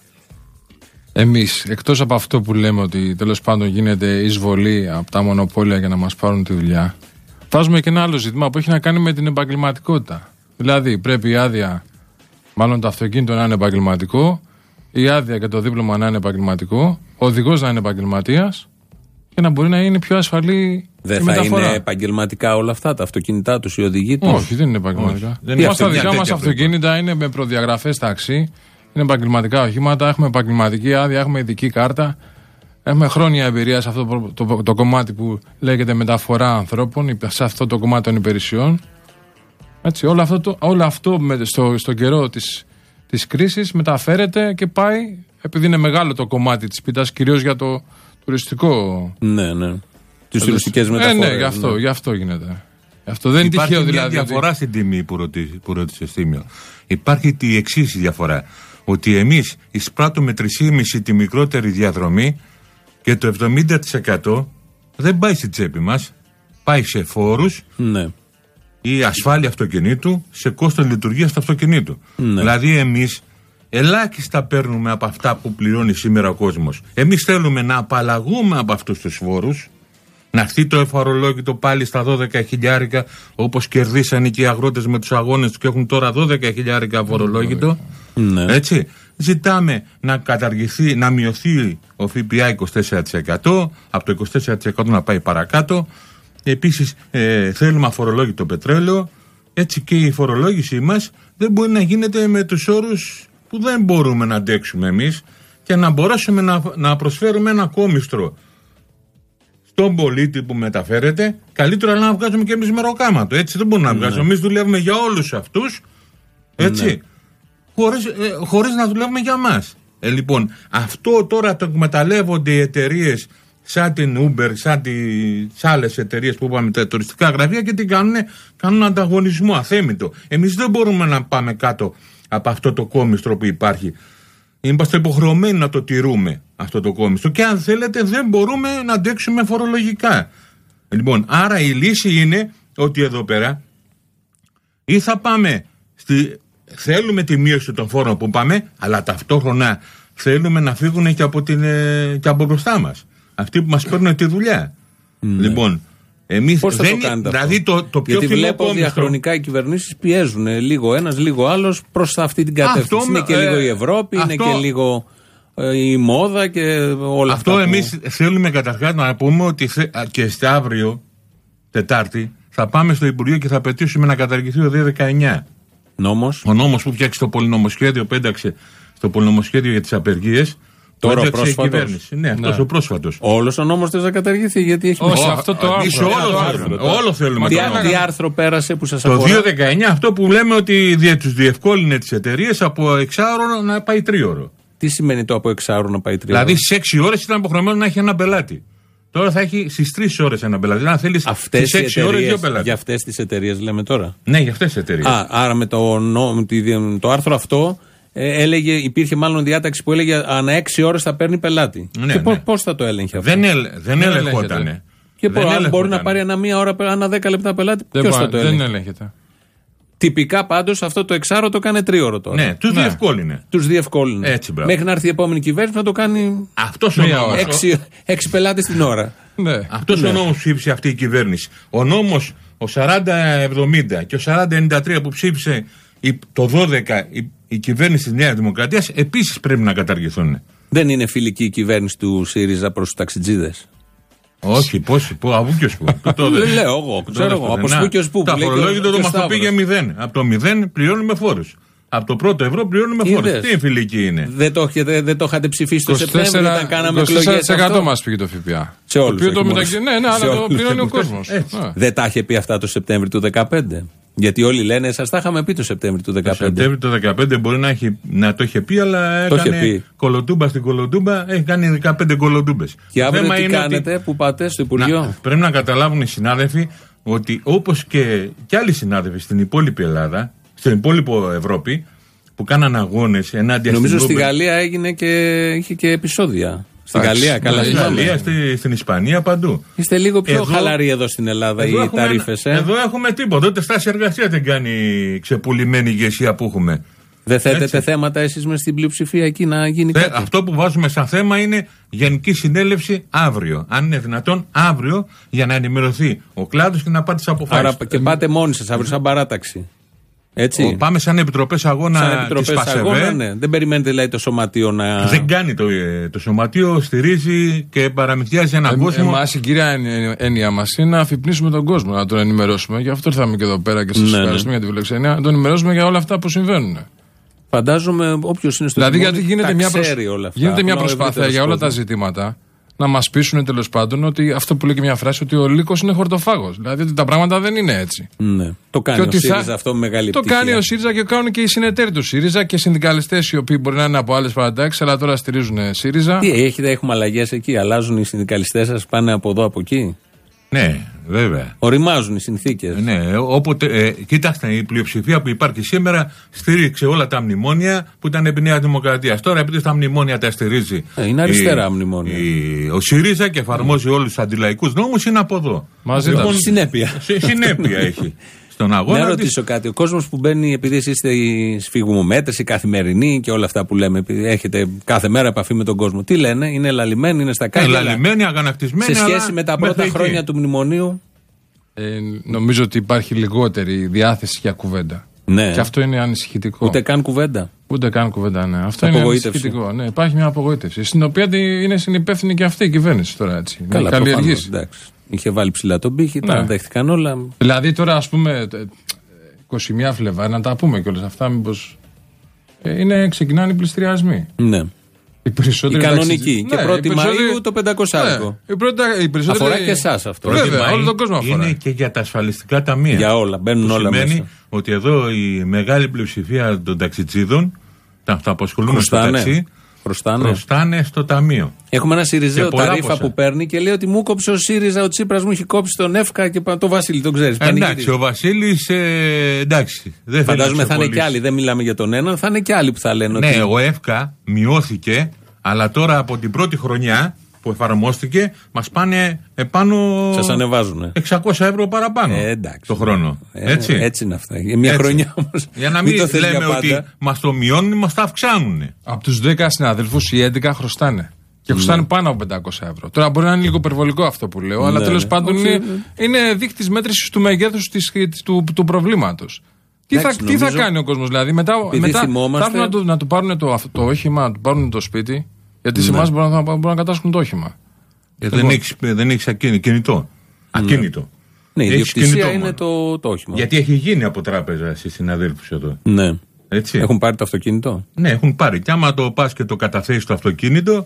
Εμείς, εκτός από αυτό που λέμε ότι τέλος πάντων γίνεται εισβολή από τα μονοπόλια για να μας πάρουν τη δουλειά, βάζουμε και ένα άλλο ζήτημα που έχει να κάνει με την επαγγελματικότητα. Δηλαδή, πρέπει η άδεια, μάλλον το αυτοκίνητο να είναι επαγγελματικό, η άδεια και το δίπλωμα να είναι επαγγελματικό, ο οδηγός να είναι επαγγελματίας και να μπορεί να είναι πιο ασφαλή. Δεν θα μεταφορά. Είναι επαγγελματικά όλα αυτά, τα αυτοκίνητά τους, οι οδηγοί τους? Όχι, δεν είναι επαγγελματικά. Όμως τα δικά μας αυτοκίνητα είναι με προδιαγραφές ταξί. Είναι επαγγελματικά οχήματα, έχουμε επαγγελματική άδεια, έχουμε ειδική κάρτα. Έχουμε χρόνια εμπειρία σε αυτό το, το, το, το κομμάτι που λέγεται μεταφορά ανθρώπων, σε αυτό το κομμάτι των υπηρεσιών. Έτσι, όλο αυτό, το, όλο αυτό με, στο, στο καιρό της, της κρίσης μεταφέρεται και πάει, επειδή είναι μεγάλο το κομμάτι της πίτας, κυρίως για το τουριστικό. Ναι, ναι. Τις τουριστικές μεταφορές. Ε, ναι, γι' αυτό, ναι. γι' αυτό γίνεται. Γι' αυτό δεν είναι τυχαίο δηλαδή. Υπάρχει μια διαφορά ότι... στην τιμή που, ρωτή, που ρώτησε Θήμιο. Υπάρχει η εξής διαφορά. Ότι εμείς εισπράττουμε τρία κόμμα πέντε τη μικρότερη διαδρομή και το εβδομήντα τοις εκατό δεν πάει στη τσέπη μας, πάει σε φόρους, ναι, ή ασφάλεια αυτοκινήτου, σε κόστος λειτουργίας του αυτοκινήτου. Ναι. Δηλαδή εμείς ελάχιστα παίρνουμε από αυτά που πληρώνει σήμερα ο κόσμος. Εμείς θέλουμε να απαλλαγούμε από αυτούς τους φόρους, να έρθει το εφορολόγητο πάλι στα δώδεκα χιλιάρικα, όπως κερδίσανε και οι αγρότες με τους αγώνες τους και έχουν τώρα δώδεκα χιλιάρικα φορολόγητο. Ναι. Έτσι. Ζητάμε να καταργηθεί, να μειωθεί ο ΦΠΑ είκοσι τέσσερα τοις εκατό, από το είκοσι τέσσερα τοις εκατό να πάει παρακάτω. Επίσης ε, θέλουμε αφορολόγητο πετρέλαιο. Έτσι, και η φορολόγησή μας δεν μπορεί να γίνεται με τους όρους που δεν μπορούμε να αντέξουμε εμείς και να μπορέσουμε να, να προσφέρουμε ένα κόμιστρο στον πολίτη που μεταφέρεται. Καλύτερα να βγάζουμε και εμείς μεροκάματο. Έτσι δεν μπορούμε να βγάζουμε. Ναι. Εμείς δουλεύουμε για όλους αυτούς. Έτσι. Ναι. Χωρίς, ε, χωρίς να δουλεύουμε για μας. Ε, λοιπόν, αυτό τώρα το εκμεταλλεύονται οι εταιρείες σαν την Uber, σαν τις άλλες εταιρείες που είπαμε, τα τουριστικά γραφεία, και τι κάνουν, κάνουν ανταγωνισμό αθέμητο. Εμείς δεν μπορούμε να πάμε κάτω από αυτό το κόμιστρο που υπάρχει. Είμαστε υποχρεωμένοι να το τηρούμε αυτό το κόμιστρο και αν θέλετε δεν μπορούμε να αντέξουμε φορολογικά. Λοιπόν, άρα η λύση είναι ότι εδώ πέρα ή θα πάμε στη... Θέλουμε τη μείωση των φόρων που πάμε, αλλά ταυτόχρονα θέλουμε να φύγουν και από, την, και από μπροστά μας. Αυτοί που μας παίρνουν τη δουλειά. Ναι. Λοιπόν, εμείς πώς θα δεν, το κάνετε δηλαδή αυτό? Το, το πιο Γιατί βλέπω κόμιστρο... διαχρονικά οι κυβερνήσεις πιέζουν λίγο ένας, λίγο άλλος προς αυτή την κατεύθυνση. Αυτό, είναι και ε, λίγο η Ευρώπη, αυτό, είναι και λίγο ε, η μόδα και όλα αυτό αυτά. Αυτό εμείς που... θέλουμε καταρχάς να πούμε ότι θε, και στα αύριο, Τετάρτη, θα πάμε στο Υπουργείο και θα πετήσουμε να καταργηθεί ο δύο δεκαεννιά. Νόμος. Ο νόμος που φτιάξει το πολυνομοσχέδιο, πέταξε στο πολυνομοσχέδιο για τις απεργίες. Τώρα ο πρόσφατος. Ναι, αυτός ναι. ο πρόσφατος. Όλος ο νόμος θες να καταργηθεί, γιατί έχει μέσα αυτό το άρθρο. Όλο, άρθρο. όλο θέλουμε. Τι, τι άρθρο πέρασε που σας το αφορά? Το δύο δεκαεννιά αυτό που λέμε ότι τους διευκόλυνε τις εταιρείες από εξάωρο να πάει τρίωρο. Τι σημαίνει το από εξάωρο να πάει τρίωρο? Δηλαδή σε έξι ώρες ήταν υποχρεωμένο να έχει ένα πελάτη. Τώρα θα έχει στις τρεις ώρες ένα πελάτη. Δηλαδή, αν θέλεις στις έξι ώρες δύο πελάτες. Για αυτές τις εταιρείες λέμε τώρα. Ναι, για αυτές τις εταιρείες. Α, άρα με το, νο, το άρθρο αυτό ε, έλεγε, υπήρχε μάλλον διάταξη που έλεγε ανά έξι ώρες θα παίρνει πελάτη. Ναι, και ναι. πώς θα το έλεγχε αυτό? Δεν, ελ, δεν, δεν ελεγχότανε. Και δεν αν μπορεί να πάρει ανά μία ώρα, ανά δέκα λεπτά πελάτη, ποιος θα το έλεγε? Δεν ελέγχεται. Τυπικά πάντως αυτό το εξάρο το κάνει τρίωρο τώρα. Ναι, τους ναι. διευκόλυνε. Τους διευκόλυνε. Έτσι, μέχρι να έρθει η επόμενη κυβέρνηση να το κάνει. Αυτός ο νόμος. Έξι, έξι πελάτες την ώρα. Ναι. Αυτός ναι. ο νόμος που ψήφισε αυτή η κυβέρνηση. Ο νόμος ο σαράντα εβδομήντα και ο σαράντα ενενήντα τρία που ψήφισε το δώδεκα η, η κυβέρνηση της Νέας Δημοκρατίας επίσης πρέπει να καταργηθούν. Δεν είναι φιλική η κυβέρνηση του ΣΥΡΙΖΑ προς τους ταξιτζίδες? Όχι, πώς, από ποιος που. Δεν λέω εγώ, ξέρω εγώ. Από σπου και ως που. Τα φορολόγητο το μας το πήγε μηδέν. Από το μηδέν πληρώνουμε φόρους. Από το πρώτο ευρώ πληρώνουμε φόρους. Τι φιλική είναι? Δεν το, δεν το είχατε ψηφίσει το Σεπτέμβριο όταν κάναμε εκλογές? είκοσι τέσσερα τοις εκατό μας πήγε το ΦΠΑ. Σε όλους. Ναι, ναι, αλλά το πληρώνει ο κόσμος. Δεν τα είχε πει αυτά το Σεπτέμβριο του δύο χιλιάδες δεκαπέντε? Γιατί όλοι λένε, σας τα είχαμε πει το Σεπτέμβριο του δεκαπέντε. Το Σεπτέμβριο του δεκαπέντε μπορεί να, έχει, να το είχε πει, αλλά έκανε πει. κολοτούμπα στην κολοτούμπα, έχει κάνει δεκαπέντε κολοτούμπες. Και αύριο τι κάνετε, ότι... που πάτε στο Υπουργείο. Να, πρέπει να καταλάβουν οι συνάδελφοι ότι όπως και, και άλλοι συνάδελφοι στην υπόλοιπη Ελλάδα, στην υπόλοιπο Ευρώπη, που κάναν αγώνες ενάντια στην. Νομίζω στη Γαλλία έγινε και, είχε και επεισόδια. Στη Γαλλία, καλά. Στη Γαλλία, στη, στην Ισπανία, παντού. Είστε λίγο πιο εδώ, χαλαροί εδώ στην Ελλάδα, οι ταρήφες. Ε? Εδώ έχουμε τίποτα. Ούτε στάση εργασία δεν κάνει η ξεπουλημένη ηγεσία που έχουμε. Δεν θέτετε Έτσι. θέματα εσείς μες στην πλειοψηφία εκεί να γίνει Θε, κάτι. Αυτό που βάζουμε σαν θέμα είναι Γενική Συνέλευση αύριο. Αν είναι δυνατόν, αύριο για να ενημερωθεί ο κλάδος και να πάτε τις αποφάσεις. Άρα και πάτε μόνοι σας αύριο, σαν παράταξη. Έτσι. Ο, πάμε σαν επιτροπές αγώνα της ΠΑΣΕΒΕ. Ναι. Δεν περιμένετε δηλαδή το σωματείο να. Δεν κάνει το, το σωματείο, στηρίζει και παραμυθιάζει έναν ε, κόσμο. Εμάς η κυρία έννοια μας είναι να αφυπνίσουμε τον κόσμο, να τον ενημερώσουμε. Γι' αυτό ήρθαμε και εδώ πέρα και σας ναι, ευχαριστούμε ναι. για τη φιλοξενία. Να τον ενημερώσουμε για όλα αυτά που συμβαίνουν. Φαντάζομαι όποιος είναι στο δηλαδή, δημόνιο, γιατί γίνεται μια, προσ... όλα αυτά. γίνεται μια προσπάθεια για όλα τα ζητήματα να μας πείσουν τέλος πάντων ότι αυτό που λέει και μια φράση ότι ο λύκος είναι χορτοφάγος. Δηλαδή ότι τα πράγματα δεν είναι έτσι. Ναι. Το κάνει ο ΣΥΡΙΖΑ θα... αυτό με μεγάλη Το επιτυχία. κάνει ο ΣΥΡΙΖΑ και το κάνουν και οι συνεταίροι του ΣΥΡΙΖΑ και συνδικαλιστές οι οποίοι μπορεί να είναι από άλλες παρατάξεις αλλά τώρα στηρίζουν ΣΥΡΙΖΑ. Τι έχετε, έχουμε αλλαγές εκεί, αλλάζουν οι συνδικαλιστές σας, πάνε από εδώ από εκεί. Ναι, βέβαια. Οριμάζουν οι συνθήκες. Ναι, όποτε, ε, κοίταξτε, η πλειοψηφία που υπάρχει σήμερα στήριξε όλα τα μνημόνια που ήταν επί Νέα Δημοκρατίας. Τώρα, επειδή τα μνημόνια τα στηρίζει. Ε, είναι αριστερά η, μνημόνια. Η, ο ΣΥΡΙΖΑ και εφαρμόζει mm. όλους τους αντιλαϊκούς νόμους, είναι από εδώ. Μαζί λοιπόν, συνέπεια. Συνέπεια έχει. Στον αγώνα. Να ρωτήσω της... κάτι. Ο κόσμος που μπαίνει, επειδή εσείς είστε οι σφιγμομέτρες, οι καθημερινοί και όλα αυτά που λέμε, επειδή έχετε κάθε μέρα επαφή με τον κόσμο, τι λένε, είναι λαλημένοι, είναι στα κάκια. Λαλημένοι, αγανακτισμένοι. Σε σχέση με τα πρώτα χρόνια του μνημονίου. Ε, νομίζω ότι υπάρχει λιγότερη διάθεση για κουβέντα. Ναι. Και αυτό είναι ανησυχητικό. Ούτε καν κουβέντα. Ούτε καν κουβέντα, ναι. Αυτό είναι ανησυχητικό. Ναι, υπάρχει μια απογοήτευση. Στην οποία είναι συνυπεύθυνη και αυτή η κυβέρνηση τώρα έτσι. Καλά, καλλιεργήσει. Είχε βάλει ψηλά τον πύχη, ναι. Τα δέχτηκαν όλα. Δηλαδή τώρα, ας πούμε, είκοσι μία Φλεβάρι, να τα πούμε κιόλας αυτά, μήπως. Ε, είναι, ξεκινάνε οι πληστηριασμοί. Ναι. Οι, οι κανονικοί. Και ναι, πρώτη Μαΐου το πεντακόσια. Ναι. Πρώτα, περισσότεροι... Αφορά και εσάς αυτό. Βέβαια, όλο τον κόσμο αφορά. Είναι και για τα ασφαλιστικά ταμεία. Για όλα, μπαίνουν όλα μέσα. Σημαίνει ότι εδώ η μεγάλη πλειοψηφία των ταξιτζίδων, τα απασχολούν στο ταξί, Χρωστάνε. Χρωστάνε στο ταμείο. Έχουμε ένα Σιριζέο ταρίφα που παίρνει και λέει ότι μου κόψε ο ΣΥΡΙΖΑ, ο Τσίπρας μου έχει κόψει τον ΕΦΚΑ και τον Βασίλη, τον ξέρεις. Ε, εντάξει, ο Βασίλης, ε, εντάξει. Δεν φαντάζομαι θα είναι κι άλλοι, δεν μιλάμε για τον έναν, θα είναι κι άλλοι που θα λένε. Ναι, ότι... ο ΕΦΚΑ μειώθηκε, αλλά τώρα από την πρώτη χρονιά που εφαρμόστηκε, μας πάνε επάνω. Σας ανεβάζουνε. εξακόσια ευρώ παραπάνω ε, εντάξει, το χρόνο. Ε, έτσι. έτσι είναι αυτά. Για μια έτσι. Χρονιά όμως. Για να μην, μην το λέμε ότι μας το μειώνουν, μας τα αυξάνουν. Από τους δέκα συναδέλφους, οι έντεκα χρωστάνε. Και χρωστάνε ναι. πάνω από πεντακόσια ευρώ. Τώρα μπορεί να είναι λίγο υπερβολικό αυτό που λέω, ναι, αλλά τέλος ναι. πάντων είναι, είναι δείκτης μέτρησης του μεγέθους της, του, του προβλήματος. Τι, θα, τι θα κάνει ο κόσμος δηλαδή, μετά, μετά θα έρθουν να του, να του πάρουν το, το όχημα, να του πάρουν το σπίτι. Γιατί ναι. σε εμάς μπορούν να, μπορούν να κατάσχουν το όχημα. Ε, δεν έχεις, δεν έχεις ακίνητο. Ακίνητο. Ναι, η ιδιοκτησία είναι το, το όχημα. Γιατί έχει γίνει από τράπεζα στις συναδέλφους εδώ. Ναι. Έτσι. Έχουν πάρει το αυτοκίνητο. Ναι, έχουν πάρει. Και άμα το πας και το καταθέσεις το αυτοκίνητο,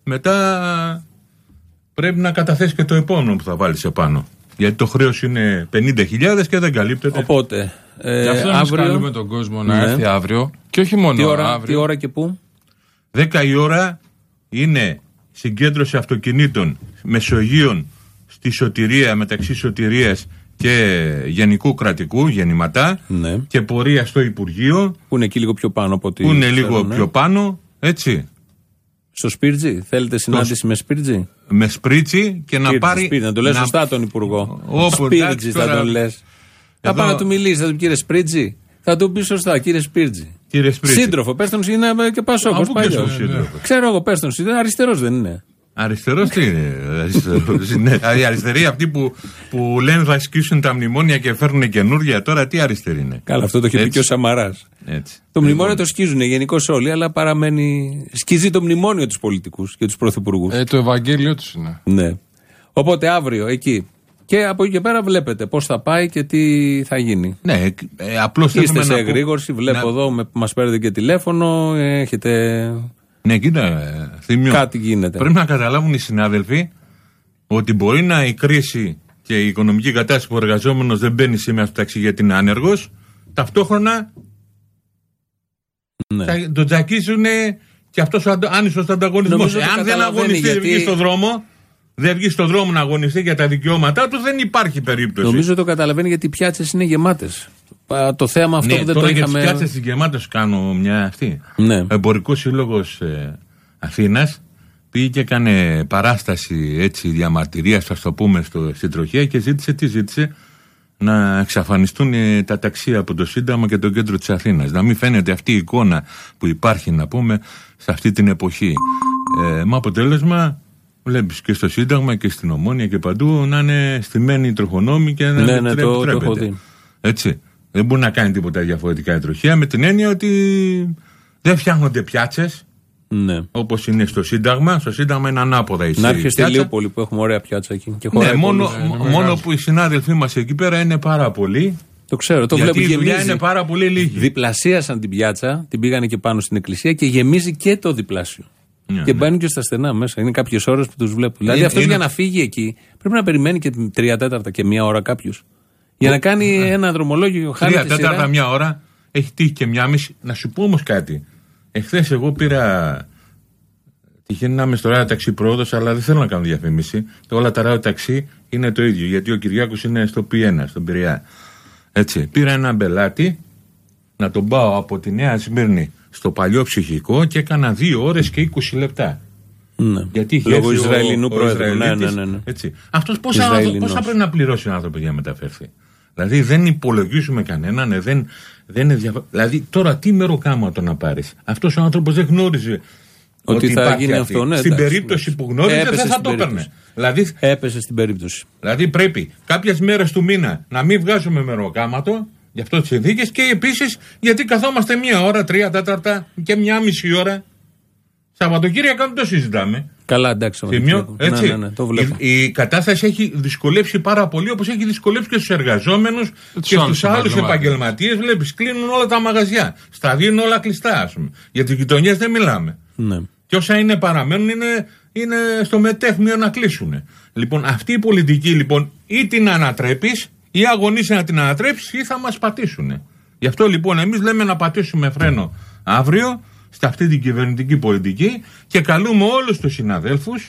μετά πρέπει να καταθέσεις και το επόμενο που θα βάλεις επάνω. Γιατί το χρέος είναι πενήντα χιλιάδες και δεν καλύπτεται. Οπότε. Ε, Γι' αυτό αύριο... εμείς καλούμε τον κόσμο να ναι. έρθει αύριο. Και όχι μόνο τι ώρα, αύριο. Τι ώρα και πού? δέκα η ώρα είναι συγκέντρωση αυτοκινήτων Μεσογείων στη Σωτηρία, μεταξύ Σωτηρίας και Γενικού Κρατικού, γεννηματά, ναι. και πορεία στο Υπουργείο. Που είναι εκεί λίγο πιο πάνω από ό,τι. Που είναι λίγο ναι. πιο πάνω, έτσι. Στο Σπίρτζι, θέλετε συνάντηση στο... με Σπίρτζι? Με Σπίρτζι και να Σπίρτζι, πάρει. Σπίρτζι, να το λες να... σωστά τον Υπουργό. Όπου Σπίρτζι θα τον λες. Θα πάει να του μιλήσει, θα του πει κύριε Σπίρτζι. Θα του πει σωστά, κύριε Σπίρτζι. Σύντροφο, πες τον είναι και Πασόκος. Ξέρω εγώ, πες τον είναι αριστερός δεν είναι? Αριστερός τι είναι? Αριστερός είναι. Οι αριστεροί αυτοί που, που λένε θα ασκήσουν τα μνημόνια και φέρνουν καινούργια, τώρα τι αριστεροί είναι? Καλά, αυτό το είχε πει και ο Σαμαράς. Έτσι. Το μνημόνιο το σκίζουν γενικώς όλοι, αλλά παραμένει. Σκίζει το μνημόνιο τους πολιτικούς και τους πρωθυπουργούς. Ε, το Ευαγγέλιο τους είναι. Ναι. Οπότε αύριο εκεί. Και από εκεί και πέρα βλέπετε πώς θα πάει και τι θα γίνει. Ναι, ε, απλώς είστε σε εγρήγορση, βλέπω να... εδώ με, μας παίρνετε και τηλέφωνο, έχετε. Ναι, κοίτα, Θήμιο, κάτι γίνεται. Πρέπει να καταλάβουν οι συνάδελφοι ότι μπορεί να η κρίση και η οικονομική κατάσταση που ο εργαζόμενος δεν μπαίνει σήμερα στο ταξί γιατί είναι άνεργος, ταυτόχρονα ναι. θα τον τζακίσουν και αυτός ο άνισος ανταγωνισμός. Εάν δεν αγωνιστεί, γιατί... δεν βγει στον δρόμο, δεν βγει στον δρόμο να αγωνιστεί για τα δικαιώματά του, δεν υπάρχει περίπτωση. Νομίζω το καταλαβαίνει γιατί οι πιάτσες είναι γεμάτες. Το θέμα αυτό ναι, που δεν τώρα το είχαμε. Για τις πιάτσες γεμάτες κάνω μια αυτή. Ναι. Ο Εμπορικός Σύλλογος ε, Αθήνας πήγε και έκανε παράσταση έτσι διαμαρτυρίας, θα το πούμε, στο, στην τροχέα και ζήτησε, τι ζήτησε, να εξαφανιστούν ε, τα ταξί από το Σύνταγμα και το κέντρο της Αθήνας. Να μην φαίνεται αυτή η εικόνα που υπάρχει, να πούμε, σε αυτή την εποχή. Ε, μα αποτέλεσμα, βλέπεις και στο Σύνταγμα και στην Ομόνια και παντού να είναι στημένοι οι τροχονόμοι και να ναι, μην ναι, το, το έχω δει. Έτσι. Δεν μπορεί να κάνει τίποτα διαφορετικά η τροχέα, με την έννοια ότι δεν φτιάχνονται πιάτσες. Ναι. Όπως είναι στο Σύνταγμα. Στο Σύνταγμα είναι ανάποδα η Να έρχεσαι στη Λιούπολη που έχουμε ωραία πιάτσα εκεί. Και ναι, μόνο, ε, μόνο που οι συνάδελφοί μας εκεί πέρα είναι πάρα πολλοί. Το ξέρω, το γιατί βλέπω. Η δουλειά είναι πάρα πολύ λίγη. Διπλασίασαν την πιάτσα, την πήγανε και πάνω στην εκκλησία και γεμίζει και το διπλάσιο. Ναι, και ναι. μπαίνουν και στα στενά μέσα. Είναι κάποιες ώρες που τους βλέπω. Δηλαδή αυτό είναι... για να φύγει εκεί πρέπει να περιμένει και τρία τέταρτα και μία ώρα κάποιος. Για να κάνει ε, ένα δρομολόγιο. Τρία τέταρτα μία ώρα έχει τύχει και μία μισή. Να σου πω όμως κάτι. Εχθές εγώ πήρα. Τυχαίνει να είμαι στο ράδιο ταξί πρόοδος, αλλά δεν θέλω να κάνω διαφήμιση. Το όλα τα ράδιο ταξί είναι το ίδιο. Γιατί ο Κυριάκος είναι στο πι ένα, στον Πειραιά. Έτσι. Πήρα ένα μπελάτη να τον πάω από τη Νέα Σμύρνη στο παλιό ψυχικό και έκανα δύο ώρες και είκοσι λεπτά. Ναι. Γιατί είχε λόγω έρθει Ισραηλινού ο, πρόεδρου. Ο ναι, ναι, ναι, ναι. Έτσι. Αυτός πόσα, πόσα πρέπει να πληρώσει ο άνθρωπος για να μεταφερθεί. Δηλαδή δεν υπολογίζουμε κανέναν, ναι, δεν, δεν είναι διαφορετικό. Δηλαδή τώρα τι μεροκάματο να πάρεις. Αυτός ο άνθρωπος δεν γνώριζε ότι, ότι θα γίνει αυτή. αυτό. Ναι, στην εντάξει, περίπτωση ναι. που γνώριζε έπεσε δεν θα το έπαιρνε. Δηλαδή, έπεσε στην περίπτωση. Δηλαδή πρέπει κάποιες μέρες του μήνα να μην βγάζουμε μεροκάματο για αυτό τις συνθήκες και επίσης γιατί καθόμαστε μία ώρα, τρία τέταρτα και μία μισή ώρα. Σαββατοκύριακα δεν το συζητάμε. Καλά, εντάξει. Θυμιώ, έτσι. Ναι, ναι, ναι, το βλέπω. Η, η κατάσταση έχει δυσκολεύσει πάρα πολύ, όπως έχει δυσκολεύσει και στους εργαζόμενους και στους άλλους επαγγελματίες. Βλέπεις, κλείνουν όλα τα μαγαζιά. Σταδί είναι όλα κλειστά, ας πούμε. Για τις γειτονιές δεν μιλάμε. Ναι. Και όσα είναι παραμένουν είναι, είναι στο μετέχμιο να κλείσουν. Λοιπόν, αυτή η πολιτική, λοιπόν, ή την ανατρέπεις, ή αγωνίσαι να την ανατρέψεις, ή θα μας πατήσουν. Γι' αυτό λοιπόν εμείς λέμε να πατήσουμε φρένο αύριο σε αυτή την κυβερνητική πολιτική και καλούμε όλους τους συναδέλφους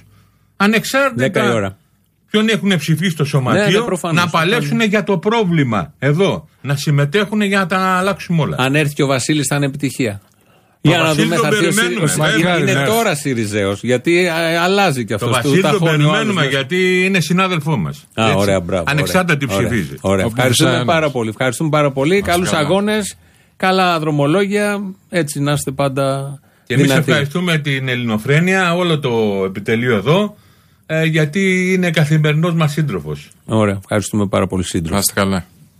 ανεξάρτητα ποιον έχουν ψηφίσει στο σωματείο ναι, ναι, να παλέψουν για το πρόβλημα εδώ, να συμμετέχουν για να τα αλλάξουμε όλα. Αν έρθει και ο Βασίλης θα είναι επιτυχία. Για να δούμε, θα έρθει ο ΣΥΡΙΖΕΟΣ. Είναι ναι. τώρα ΣΥΡΙΖΕΟΣ, γιατί α, αλλάζει και αυτό. Το Βασίλη τον περιμένουμε άλλους, γιατί είναι συνάδελφό μας. Α, ωραία, μπράβο. Ανεξάρτητα τι ψηφίζει. Ωραία. Ευχαριστούμε πάρα πολύ. Ευχαριστούμε πάρα πολύ. Καλούς αγώνες, καλά δρομολόγια. Έτσι να είστε πάντα. Και εμείς ευχαριστούμε την Ελληνοφρένεια, όλο το επιτελείο εδώ, ε, γιατί είναι καθημερινός μας σύντροφος. Ωραία. Ευχαριστούμε πάρα πολύ, σύντροφο. Να είστε καλά.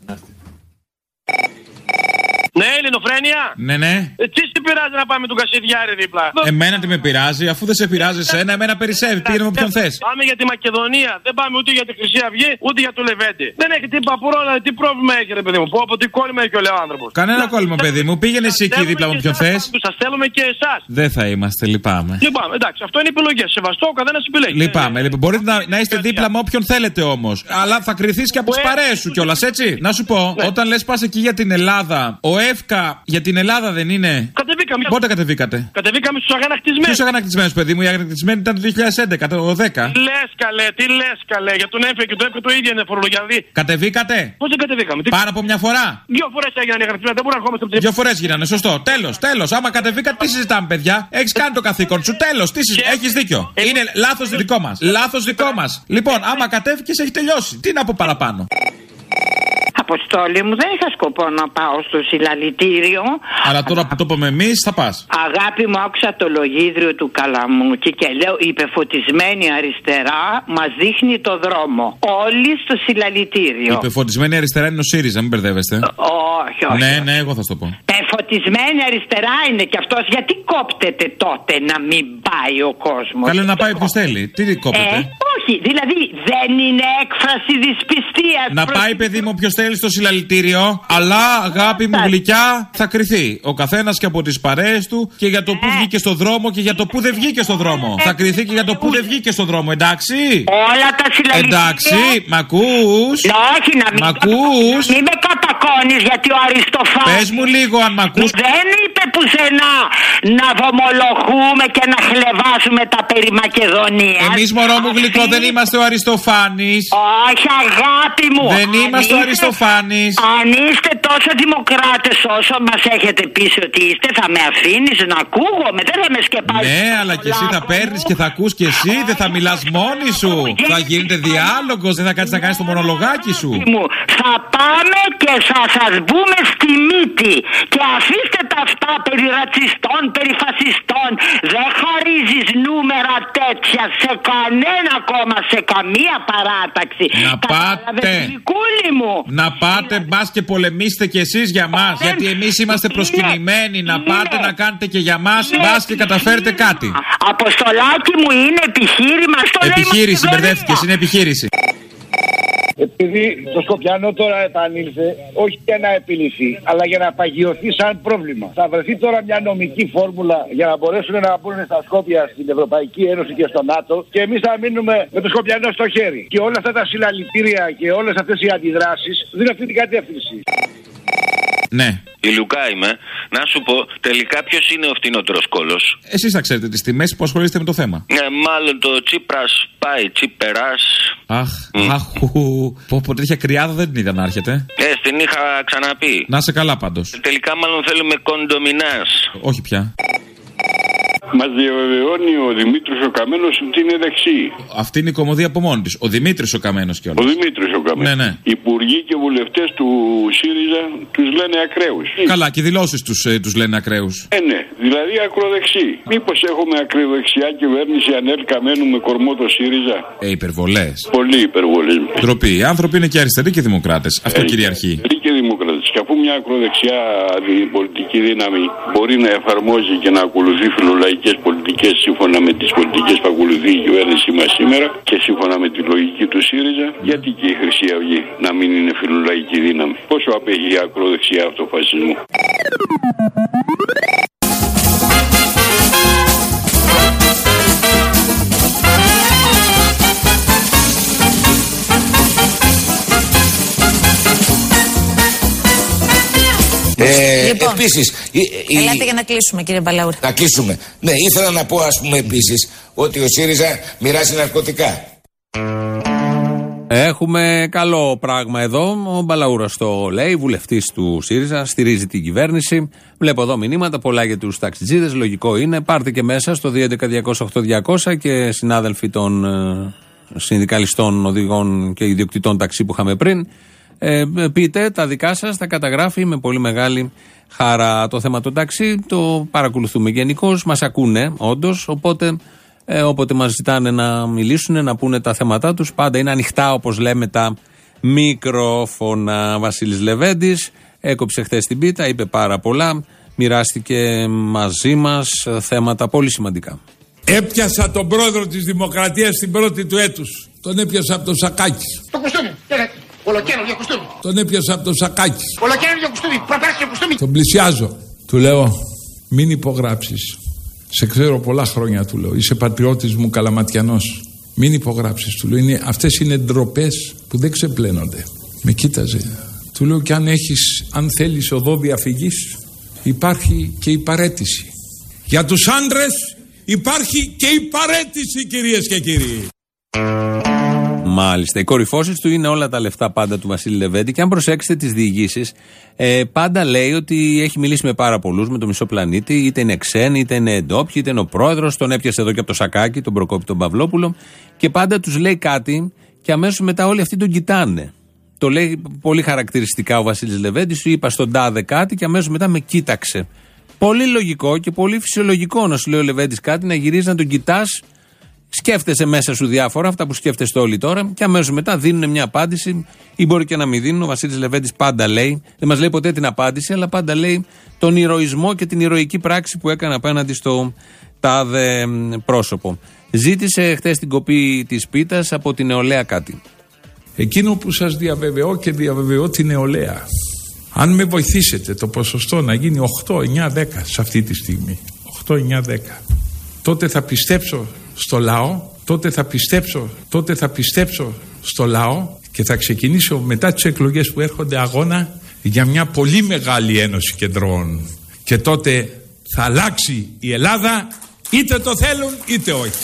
Ναι, Ελληνοφρένεια. Ναι, ναι. Ε, τι σε πειράζει να πάμε τον Κασιδιάρη δίπλα. Εμένα τι με πειράζει, αφού δεν σε πειράζει εσένα, εμένα περισσεύει. Πήγαινε με ποιον θες. Πάμε για τη Μακεδονία. Δεν πάμε ούτε για τη Χρυσή Αυγή, ούτε για το Λεβέντι. Δεν έχει τι παπουρόλα, τι πρόβλημα έχει, ρε παιδί μου. Πω από τι κόλλημα έχει ο Λεάνθρωπος. Κανένα κόλλημα, παιδί μου. Πήγαινε εσύ εκεί δίπλα με ποιον θες. Σα θέλουμε και εσά. Δεν θα είμαστε, λυπάμαι. Λυπάμαι, εντάξει, αυτό είναι επιλογή. Σεβαστό, ο καθένα επιλέγει. Λυπάμαι, λοιπόν. Μπορείτε να, να είστε δίπλα με όποιον θέλετε όμω. Αλλά θα κρυθεί και από τι παρέε σου κιόλα, έτσι. Να σου πω, όταν λε πα εκεί για την Ελλάδα, ο ΕΦΚΑ για την Ελλάδα δεν είναι. Κατεβήκαμε. Πότε κατεβήκατε? Κατεβήκαμε στους αγανακτισμένους. Ποιους αγανακτισμένους, παιδί μου? Οι αγανακτισμένοι ήταν το δύο χιλιάδες έντεκα, το δέκα. Τι λες καλέ, τι λες καλέ. Για τον έμφυα και το έμφυα το ίδιο είναι φορολογία. Κατεβήκατε? Πώς δεν κατεβήκαμε? Τι... Πάρα από μια φορά. Δύο φορές έγιναν οι αγανακτισμένοι. Δεν μπορούμε να ερχόμαστε από την. Δύο φορές γίνανε, σωστό. Τέλος, τέλος. Άμα κατεβήκατε, τι συζητάμε, παιδιά? Έχεις κάνει το καθήκον σου. Τέλος, τι συζητάμε. Έχεις δίκιο. Είναι λάθος δικό μας. Λάθος δικό μας. Λοιπόν, άμα κατέβηκες, έχει τελειώσει. Τι να πω παραπάνω? Αποστόλη μου, δεν είχα σκοπό να πάω στο συλλαλητήριο. Αλλά τώρα που το είπαμε εμείς, θα πας. Αγάπη μου, άκουσα το λογίδριο του Καλαμούκη και λέω: η υπεφωτισμένη αριστερά μας δείχνει το δρόμο. Όλοι στο συλλαλητήριο. Η υπεφωτισμένη αριστερά είναι ο ΣΥΡΙΖΑ, μην μπερδεύεστε. Όχι, όχι. Ναι, ναι, εγώ θα σου το πω. Πεφωτισμένη αριστερά είναι κι αυτός. Γιατί κόπτεται τότε να μην πάει ο κόσμος? Καλέ να πάει ποιος θέλει. Τι κόπτεται? Ε, όχι. όχι. Δηλαδή δεν είναι έκφραση δυσπιστίας. Να πάει, παιδί μου, όποιος θέλει στο συλλαλητήριο. Αλλά, αγάπη μου γλυκιά, θα κρυθεί ο καθένας και από τις παρέες του και για το που βγήκε στο δρόμο και για το που δεν βγήκε στο δρόμο. Θα κρυθεί και για το που δεν βγήκε στο δρόμο, εντάξει. Όλα τα συλλαλητήρια. Εντάξει, μ' ακούς. Όχι, να μην, μ' ακούς. Μην με κατακώνεις, γιατί ο Αριστοφάνης. Πες μου λίγο αν μ' ακούς. Δεν είπε πουθενά να βομολογούμε και να χλεβάζουμε τα περί Μακεδονίας. Εμείς, μωρό μου γλυκό, δεν είμαστε ο Αριστοφάνης. Όχι, αγάπη μου. Δεν είμαστε ο Αριστοφάνης. Αν είστε τόσο δημοκράτες όσο μας έχετε πείσει ότι είστε, θα με αφήνεις να ακούγομαι, δεν θα με σκεπάζεις. Ναι, αλλά και εσύ θα παίρνεις και θα ακούς και εσύ, δεν θα μιλάς μόνη σου. Θα γίνεται διάλογος, δεν θα κάτσεις να κάνεις το μονολογάκι σου. Θα πάμε και θα σας μπούμε στη μύτη. Και αφήστε τα αυτά περί ρατσιστών, περί φασιστών. Δεν χαρίζεις νούμερα τέτοια σε κανένα κόμμα, σε καμία παράταξη. Να πάτε. Μου. Να πάτε, μπας και πολεμήστε κι εσείς για μας. Δεν... Γιατί εμείς είμαστε προσκυνημένοι. Ναι. Να πάτε ναι. να κάνετε και για μας. Ναι. Μπας και καταφέρετε ναι. κάτι. Αποστολάκι μου, είναι επιχείρημα. Στο επιχείρηση, μπερδεύτηκες, είναι επιχείρηση. Επειδή το Σκοπιανό τώρα επανήλθε, όχι για να επιλυθεί, αλλά για να παγιωθεί σαν πρόβλημα. Θα βρεθεί τώρα μια νομική φόρμουλα για να μπορέσουν να μπουν στα Σκόπια στην Ευρωπαϊκή Ένωση και στο ΝΑΤΟ και εμείς θα μείνουμε με το Σκοπιανό στο χέρι. Και όλα αυτά τα συλλαλητήρια και όλες αυτές οι αντιδράσεις δίνουν αυτή την κατεύθυνση. Ναι. Η Λουκά είμαι. Να σου πω, τελικά ποιος είναι ο φτηνότερος κόλος? Εσείς θα ξέρετε τις τιμές που ασχολείστε με το θέμα. Ναι, μάλλον το Τσίπρας πάει, Τσίπερας. Αχ, mm. αχου. Πω, πω, τέτοια κρυάδα δεν την είδα να έρχεται. Ε, την είχα ξαναπεί. Να σε καλά πάντως. Τελικά μάλλον θέλουμε κοντομινάς. Όχι πια. Μας διαβεβαιώνει ο Δημήτρης ο Καμένος ότι είναι δεξί. Αυτή είναι η κωμωδία από μόνη της. Ο Δημήτρης ο Καμένος κιόλας. Ο Δημήτρης ο Καμένος. Ναι, ναι. Οι υπουργοί και βουλευτές του ΣΥΡΙΖΑ τους λένε ακραίους. Καλά, και οι δηλώσεις τους, ε, τους λένε ακραίους. Ε, ναι, δηλαδή ακροδεξί. Μήπως έχουμε ακροδεξιά κυβέρνηση Ανέλ Καμένου με κορμό το ΣΥΡΙΖΑ? Ε, υπερβολές. Πολύ υπερβολές. Ντροπή. Οι άνθρωποι είναι και αριστεροί και δημοκράτες. Αυτό ε, κυριαρχεί. Αριστεροί και δημοκράτες. Και αφού μια ακροδεξιά πολιτική δύναμη μπορεί να εφαρμόζει και να ακολουθεί φιλολαϊκές πολιτικές σύμφωνα με τις πολιτικές που ακολουθεί η κυβέρνηση μας σήμερα και σύμφωνα με τη λογική του ΣΥΡΙΖΑ, γιατί και η Χρυσή Αυγή να μην είναι φιλολαϊκή δύναμη? Πόσο απέχει η ακροδεξιά από το φασισμό? Ε, λοιπόν, επίσης, η, ελάτε για να κλείσουμε, κύριε Μπαλαούρη. Να κλείσουμε. Ναι, ήθελα να πω, ας πούμε, επίσης, ότι ο ΣΥΡΙΖΑ μοιράζει ναρκωτικά. Έχουμε καλό πράγμα εδώ. Ο Μπαλαούρας το λέει, βουλευτής του ΣΥΡΙΖΑ, στηρίζει την κυβέρνηση. Βλέπω εδώ μηνύματα πολλά για τους ταξιτζίδες. Λογικό είναι. Πάρτε και μέσα στο δύο έντεκα διακόσια οκτώ διακόσια και συνάδελφοι των ε, συνδικαλιστών, οδηγών και ιδιοκτητών ταξί που είχαμε πριν. Ε, πείτε τα δικά σας, τα καταγράφει με πολύ μεγάλη χαρά. Το θέμα των ταξί το παρακολουθούμε γενικώς, μας ακούνε όντως, οπότε ε, όποτε μας ζητάνε να μιλήσουν, να πούνε τα θέματά τους, πάντα είναι ανοιχτά, όπως λέμε, τα μικρόφωνα. Βασίλης Λεβέντης έκοψε χθες την πίτα, είπε πάρα πολλά, μοιράστηκε μαζί μας θέματα πολύ σημαντικά. Έπιασα τον πρόεδρο της Δημοκρατίας στην πρώτη του έτους. Τον έπιασα από το σακάκι. Το κουστούμι, ολοκαίνουργιο κουστούμι. Τον έπιασα από το σακάκι. Ολοκαίνουργιο κουστούμι, προπέρασιο κουστούμι. Τον πλησιάζω. Του λέω, μην υπογράψεις. Σε ξέρω πολλά χρόνια, του λέω. Είσαι πατριώτης μου, καλαματιανός. Μην υπογράψεις, του λέω. Είναι, αυτές είναι ντροπές που δεν ξεπλένονται. Με κοίταζε. Του λέω, και αν έχεις, αν θέλεις οδό διαφυγής, υπάρχει και η παραίτηση. Για τους άντρες υπάρχει και η παραίτηση, κυρίες και κύριοι. Μάλιστα. Οι κορυφώσεις του είναι όλα τα λεφτά πάντα του Βασίλη Λεβέντη. Και αν προσέξετε τις διηγήσεις, ε, πάντα λέει ότι έχει μιλήσει με πάρα πολλούς, με το μισό πλανήτη, είτε είναι ξένοι, είτε είναι ντόπιοι, είτε είναι ο πρόεδρος. Τον έπιασε εδώ και από το σακάκι, τον Προκόπη τον Παυλόπουλο. Και πάντα τους λέει κάτι και αμέσως μετά όλοι αυτοί τον κοιτάνε. Το λέει πολύ χαρακτηριστικά ο Βασίλης Λεβέντης. Σου είπα στον τάδε κάτι και αμέσως μετά με κοίταξε. Πολύ λογικό και πολύ φυσιολογικό να σου λέει ο Λεβέντης κάτι, να γυρίζει να τον κοιτάς. Σκέφτεσαι μέσα σου διάφορα, αυτά που σκέφτεστε όλοι τώρα, και αμέσως μετά δίνουν μια απάντηση, ή μπορεί και να μην δίνουν. Ο Βασίλης Λεβέντης πάντα λέει, δεν μας λέει ποτέ την απάντηση, αλλά πάντα λέει τον ηρωισμό και την ηρωική πράξη που έκανε απέναντι στο τάδε πρόσωπο. Ζήτησε χθες την κοπή της πίτας από την νεολαία κάτι. Εκείνο που σας διαβεβαιώ και διαβεβαιώ την νεολαία, αν με βοηθήσετε το ποσοστό να γίνει οκτώ, εννιά, δέκα σε αυτή τη στιγμή, οκτώ, εννιά, δέκα, τότε θα πιστέψω στο λαό, τότε θα πιστέψω, τότε θα πιστέψω στο λαό και θα ξεκινήσω μετά τις εκλογές που έρχονται αγώνα για μια πολύ μεγάλη ένωση κεντρών. Και τότε θα αλλάξει η Ελλάδα, είτε το θέλουν είτε όχι.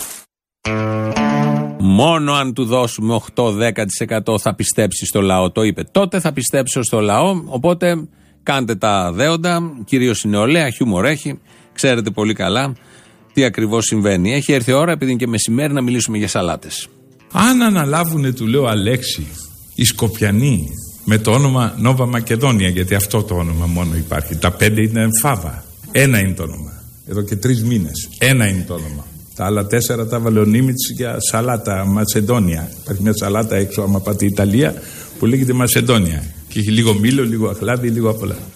Μόνο αν του δώσουμε οκτώ με δέκα τοις εκατό θα πιστέψει στο λαό, το είπε. Τότε θα πιστέψω στο λαό, οπότε κάντε τα δέοντα, κυρίως η νεολαία, χιούμορ έχει, ξέρετε πολύ καλά τι ακριβώς συμβαίνει. Έχει έρθει η ώρα, επειδή είναι και μεσημέρι, να μιλήσουμε για σαλάτες. Αν αναλάβουνε, του λέω Αλέξη, οι Σκοπιανοί με το όνομα Νόβα Μακεδόνια, γιατί αυτό το όνομα μόνο υπάρχει. Τα πέντε είναι Φάβα. Ένα είναι το όνομα. Εδώ και τρεις μήνες. Ένα είναι το όνομα. Τα άλλα τέσσερα τα βάλε ο Νίμιτς για σαλάτα Μασεντόνια. Υπάρχει μια σαλάτα έξω, άμα πάτε Ιταλία, που λέγεται Μασεντόνια. Και έχει λίγο μήλο, λίγο αχλάδι, λίγο απ' όλα.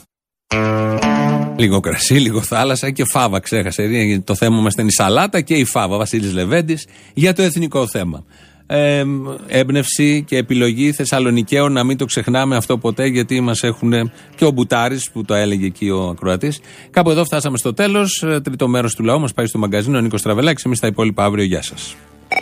Λίγο κρασί, λίγο θάλασσα και φάβα. Ξέχασε. Το θέμα μας ήταν η σαλάτα και η φάβα. Βασίλης Λεβέντης για το εθνικό θέμα. Ε, έμπνευση και επιλογή Θεσσαλονικαίων, να μην το ξεχνάμε αυτό ποτέ, γιατί μας έχουν και ο Μπουτάρης που το έλεγε εκεί ο ακροατής. Κάπου εδώ φτάσαμε στο τέλος. Τρίτο μέρος του λαού μας πάει στο μαγκαζίνο ο Νίκος Τραβελάκης. Εμείς τα υπόλοιπα αύριο. Γεια σας.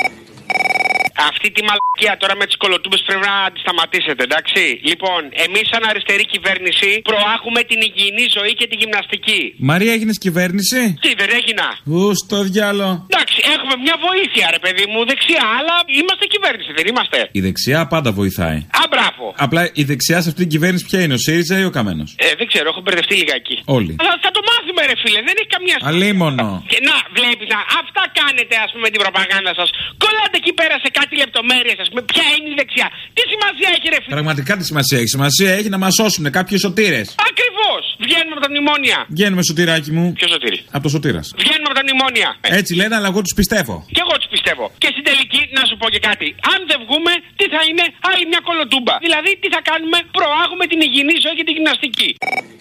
Αυτή τη μαλακία τώρα με τις κολοτούμπες πρέπει να τη σταματήσετε, εντάξει. Λοιπόν, εμείς σαν αριστερή κυβέρνηση προάγουμε την υγιεινή ζωή και τη γυμναστική. Μαρία, έγινες κυβέρνηση? Τι, δεν έγινα? Ου, στο διάλο. Εντάξει, έχουμε μια βοήθεια, ρε παιδί μου, δεξιά, αλλά είμαστε κυβέρνηση, δεν είμαστε? Η δεξιά πάντα βοηθάει. Α, μπράβο. Απλά η δεξιά σε αυτή την κυβέρνηση ποια είναι, ο ΣΥΡΙΖΑ ή ο Καμένος? Ε, δεν ξέρω, έχω μπερδευτεί λιγάκι. Όλοι. Θα, θα το μάθουμε, ρε φίλε, δεν έχει καμία σχέση. Αλίμονο. Και να, βλέπεις, να, αυτά κάνετε, ας πούμε, την προπαγάνδα σας. Κολλάτε εκεί πέρα σε κάτι λεπτομέρειες, ας πούμε, ποια είναι η δεξιά. Τι σημασία έχει, ρε φίλε? Πραγματικά τι σημασία έχει? Σημασία έχει να μας σώσουν κάποιοι σωτήρες. Ακριβώς. Βγαίνουμε από τα μνημόνια. Βγαίνουμε, σωτηράκι μου. Ποιο σωτήρι? Από το Σωτήρας. Βγαίνουμε από τα μνημόνια. Έτσι λένε, αλλά εγώ τους πιστεύω. Και εγώ τους πιστεύω. Και στην τελική, να σου πω και κάτι. Αν δεν βγούμε, τι θα είναι? Άλλη μια κολοτούμπα. Δηλαδή, τι θα κάνουμε? Προάγουμε την υγιεινή ζωή και την γυμναστική.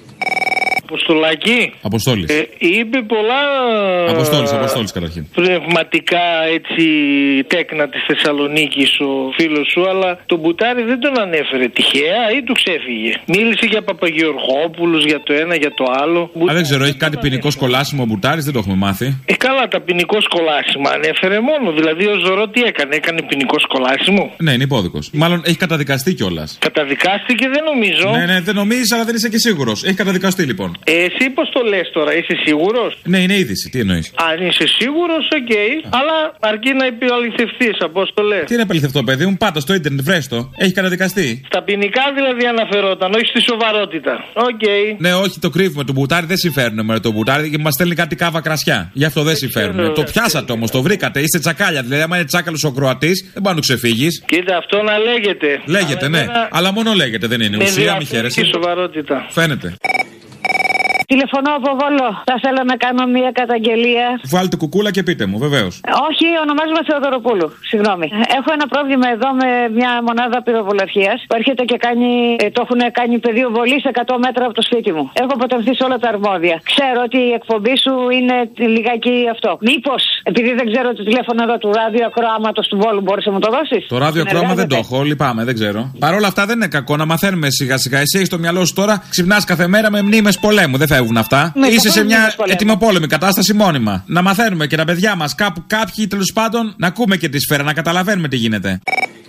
Αποστολάκη. Αποστόλης. Ε, είπε πολλά. Αποστόλης, Αποστόλης καταρχήν. Πνευματικά έτσι τέκνα της Θεσσαλονίκης ο φίλος σου, αλλά τον Μπουτάρη δεν τον ανέφερε τυχαία ή του ξέφυγε? Μίλησε για Παπαγεωργόπουλους, για το ένα, για το άλλο. Α, δεν ξέρω, έχει κάτι ποινικό σκολάσιμο ο Μπουτάρης, δεν το έχουμε μάθει. Ε, καλά, τα ποινικό σκολάσιμα ανέφερε μόνο. Δηλαδή ο Ζωρό τι έκανε? Έκανε ποινικό σκολάσιμο. Ναι, είναι υπόδικος. Μάλλον έχει καταδικαστεί κιόλας. Καταδικάστηκε, δεν νομίζω. Ναι, ναι, δεν νομίζεις, αλλά δεν είσαι και σίγουρος. Έχει καταδικαστεί λοιπόν. Ε, εσύ πώς το λες τώρα, είσαι σίγουρος? Ναι, είναι είδηση, τι εννοείς? Αν είσαι σίγουρος, οκ, okay, αλλά αρκεί να επαληθευτείς, Απόστολε. Τι είναι επαληθευτό, παιδί μου, πάτα στο ίντερνετ, βρες το. Έχει καταδικαστεί. Στα ποινικά δηλαδή αναφερόταν, όχι στη σοβαρότητα. Οκ. Okay. Ναι, όχι, το κρύβουμε. Το Μπουτάρι δεν συμφέρουν με το Μπουτάρι και μας στέλνει κάτι κάβα κρασιά. Γι' αυτό δεν συμφέρουν. Το πιάσατε όμως, το βρήκατε, είστε τσακάλια. Δηλαδή, άμα είναι τσάκαλος ο Κροατής, δεν μπορεί να ξεφύγεις. Κοίτα, αυτό να λέγεται. Λέγεται, αλλά ναι. Ένα... Αλλά μόνο λέγεται, δεν είναι. Ουσία, μη χαίρεσαι. Σοβαρότητα. Φαίνεται. Τηλεφωνώ από Βόλο. Θα θέλω να κάνω μια καταγγελία. Βάλτε κουκούλα και πείτε μου, βεβαίως. Όχι, ονομάζομαι Θεοδωροπούλου. Συγγνώμη. Έχω ένα πρόβλημα εδώ με μια μονάδα πυροβολαρχίας που έρχεται και κάνει, ε, το έχουν κάνει πεδίο βολής εκατό μέτρα από το σπίτι μου. Έχω αποτεμθεί σε όλα τα αρμόδια. Ξέρω ότι η εκπομπή σου είναι λιγάκι αυτό. Μήπως, επειδή δεν ξέρω το τηλέφωνο εδώ του ράδιο ακροάματος του Βόλου, μπορείς να μου το δώσεις? Το ράδιο ακροάμα δεν το έχω, λυπάμαι, δεν ξέρω. Παρ' όλα αυτά δεν είναι κακό να μαθαίνουμε σιγά σιγά. Εσύ έχεις στο μυαλό σου τώρα, ξυπνάς κάθε μέρα με μνήμες πολέμου. Δεν φεύγουν αυτά. Ναι, είσαι σε μια ετοιμοπόλεμη κατάσταση μόνιμα. Να μαθαίνουμε και τα παιδιά μας κάπου κάποιοι τέλος πάντων να ακούμε και τη σφαίρα, να καταλαβαίνουμε τι γίνεται.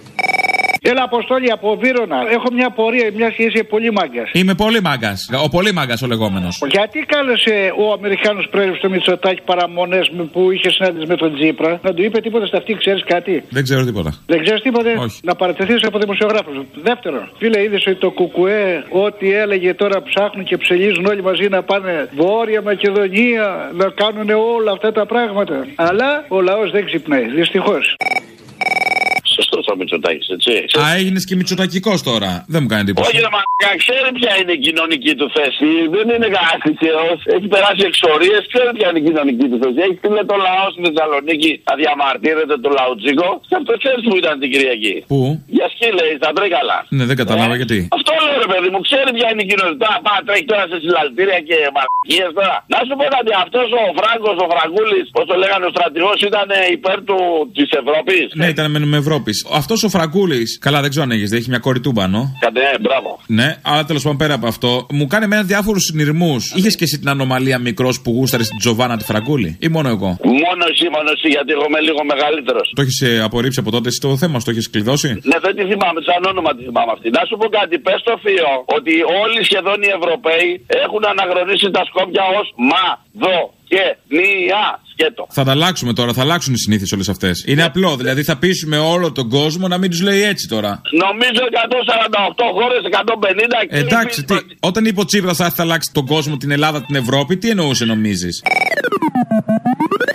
Έλα, Αποστόλη, από Βύρωνα. Έχω μια πορεία, μια σχέση πολύ μάγκας. Είμαι πολύ μάγκας. Ο πολύ μάγκας ο λεγόμενος. Γιατί κάλεσε ο Αμερικάνος πρέσβης στο Μητσοτάκη παραμονές που είχε συνάντηση με τον Τσίπρα? Να του είπε τίποτα στα αυτή, ξέρεις κάτι? Δεν ξέρω τίποτα. Δεν ξέρεις τίποτα? Όχι. Να παρατηθείς από δημοσιογράφους. Δεύτερον, φίλε, είδες ότι το Κουκουέ, ό,τι έλεγε τώρα ψάχνουν και ψελίζουν όλοι μαζί να πάνε Βόρεια Μακεδονία, να κάνουν όλα αυτά τα πράγματα. Αλλά ο λαός δεν ξυπνάει, δυστυχώς. Σωστό ο Μητσοτάκης, έτσι. Α, έγινε και Μητσοτακικός τώρα. Δεν μου κάνει εντύπωση. Όχι, ρε μαλάκα, ξέρει ποια είναι η κοινωνική του θέση. Δεν είναι γάθηκαιος. Έχει περάσει εξορίες, ξέρει ποια είναι η κοινωνική του θέση. Έχει στείλει το λαό στη Θεσσαλονίκη να διαμαρτύρεται το λαουτζίκο. Και αυτό ξέρει που ήταν την Κυριακή. Πού? Για σκι λέει, στα Τρίκαλα. Ναι, δεν κατάλαβα ε, γιατί. Αυτό λέω ρε παιδί μου, ξέρει ποια είναι η κοινωνική. Πά, τρέχει τώρα σε συλλαλητήρια και μαλακίες τώρα. Να σου πω κάτι, αυτός ο Φράγκος, ο Φραγκούλης, πώς το λέγανε ο στρατηγός, ήταν υπέρ του της Ευρώπης. Ναι, ήταν με Ευρώπης. Αυτός ο Φραγκούλης, καλά δεν ξέρω αν έχεις, έχει μια κόρη τούμπανο. Κατέ, μπράβο. Ναι, αλλά τέλος πάντων πέρα από αυτό, μου κάνει εμένα διάφορους συνειρμούς. Είχες και εσύ την ανομαλία μικρός που γούσταρες την Τζοβάνα τη Φραγκούλη, ή μόνο εγώ? Μόνο εσύ, μόνο εσύ, γιατί εγώ είμαι λίγο μεγαλύτερος. Το έχεις απορρίψει από τότε εσύ το θέμα, το έχεις κλειδώσει? Ναι, δεν τη θυμάμαι, σαν όνομα τη θυμάμαι αυτή. Να σου πω κάτι, πες στο Φιό ότι όλοι σχεδόν οι Ευρωπαίοι έχουν αναγνωρίσει τα Σκόπια ως Μαδο-και-νία. Σκέτο. Θα τα αλλάξουμε τώρα, θα αλλάξουν οι συνήθειες όλες αυτές. Είναι απλό, δηλαδή θα πείσουμε όλο τον κόσμο να μην τους λέει έτσι τώρα. Νομίζω εκατόν σαράντα οκτώ χώρες, εκατόν πενήντα. Εντάξει, τι, όταν είπε ο Τσίπρας θα, θα αλλάξει τον κόσμο, την Ελλάδα, την Ευρώπη, τι εννοούσε νομίζεις?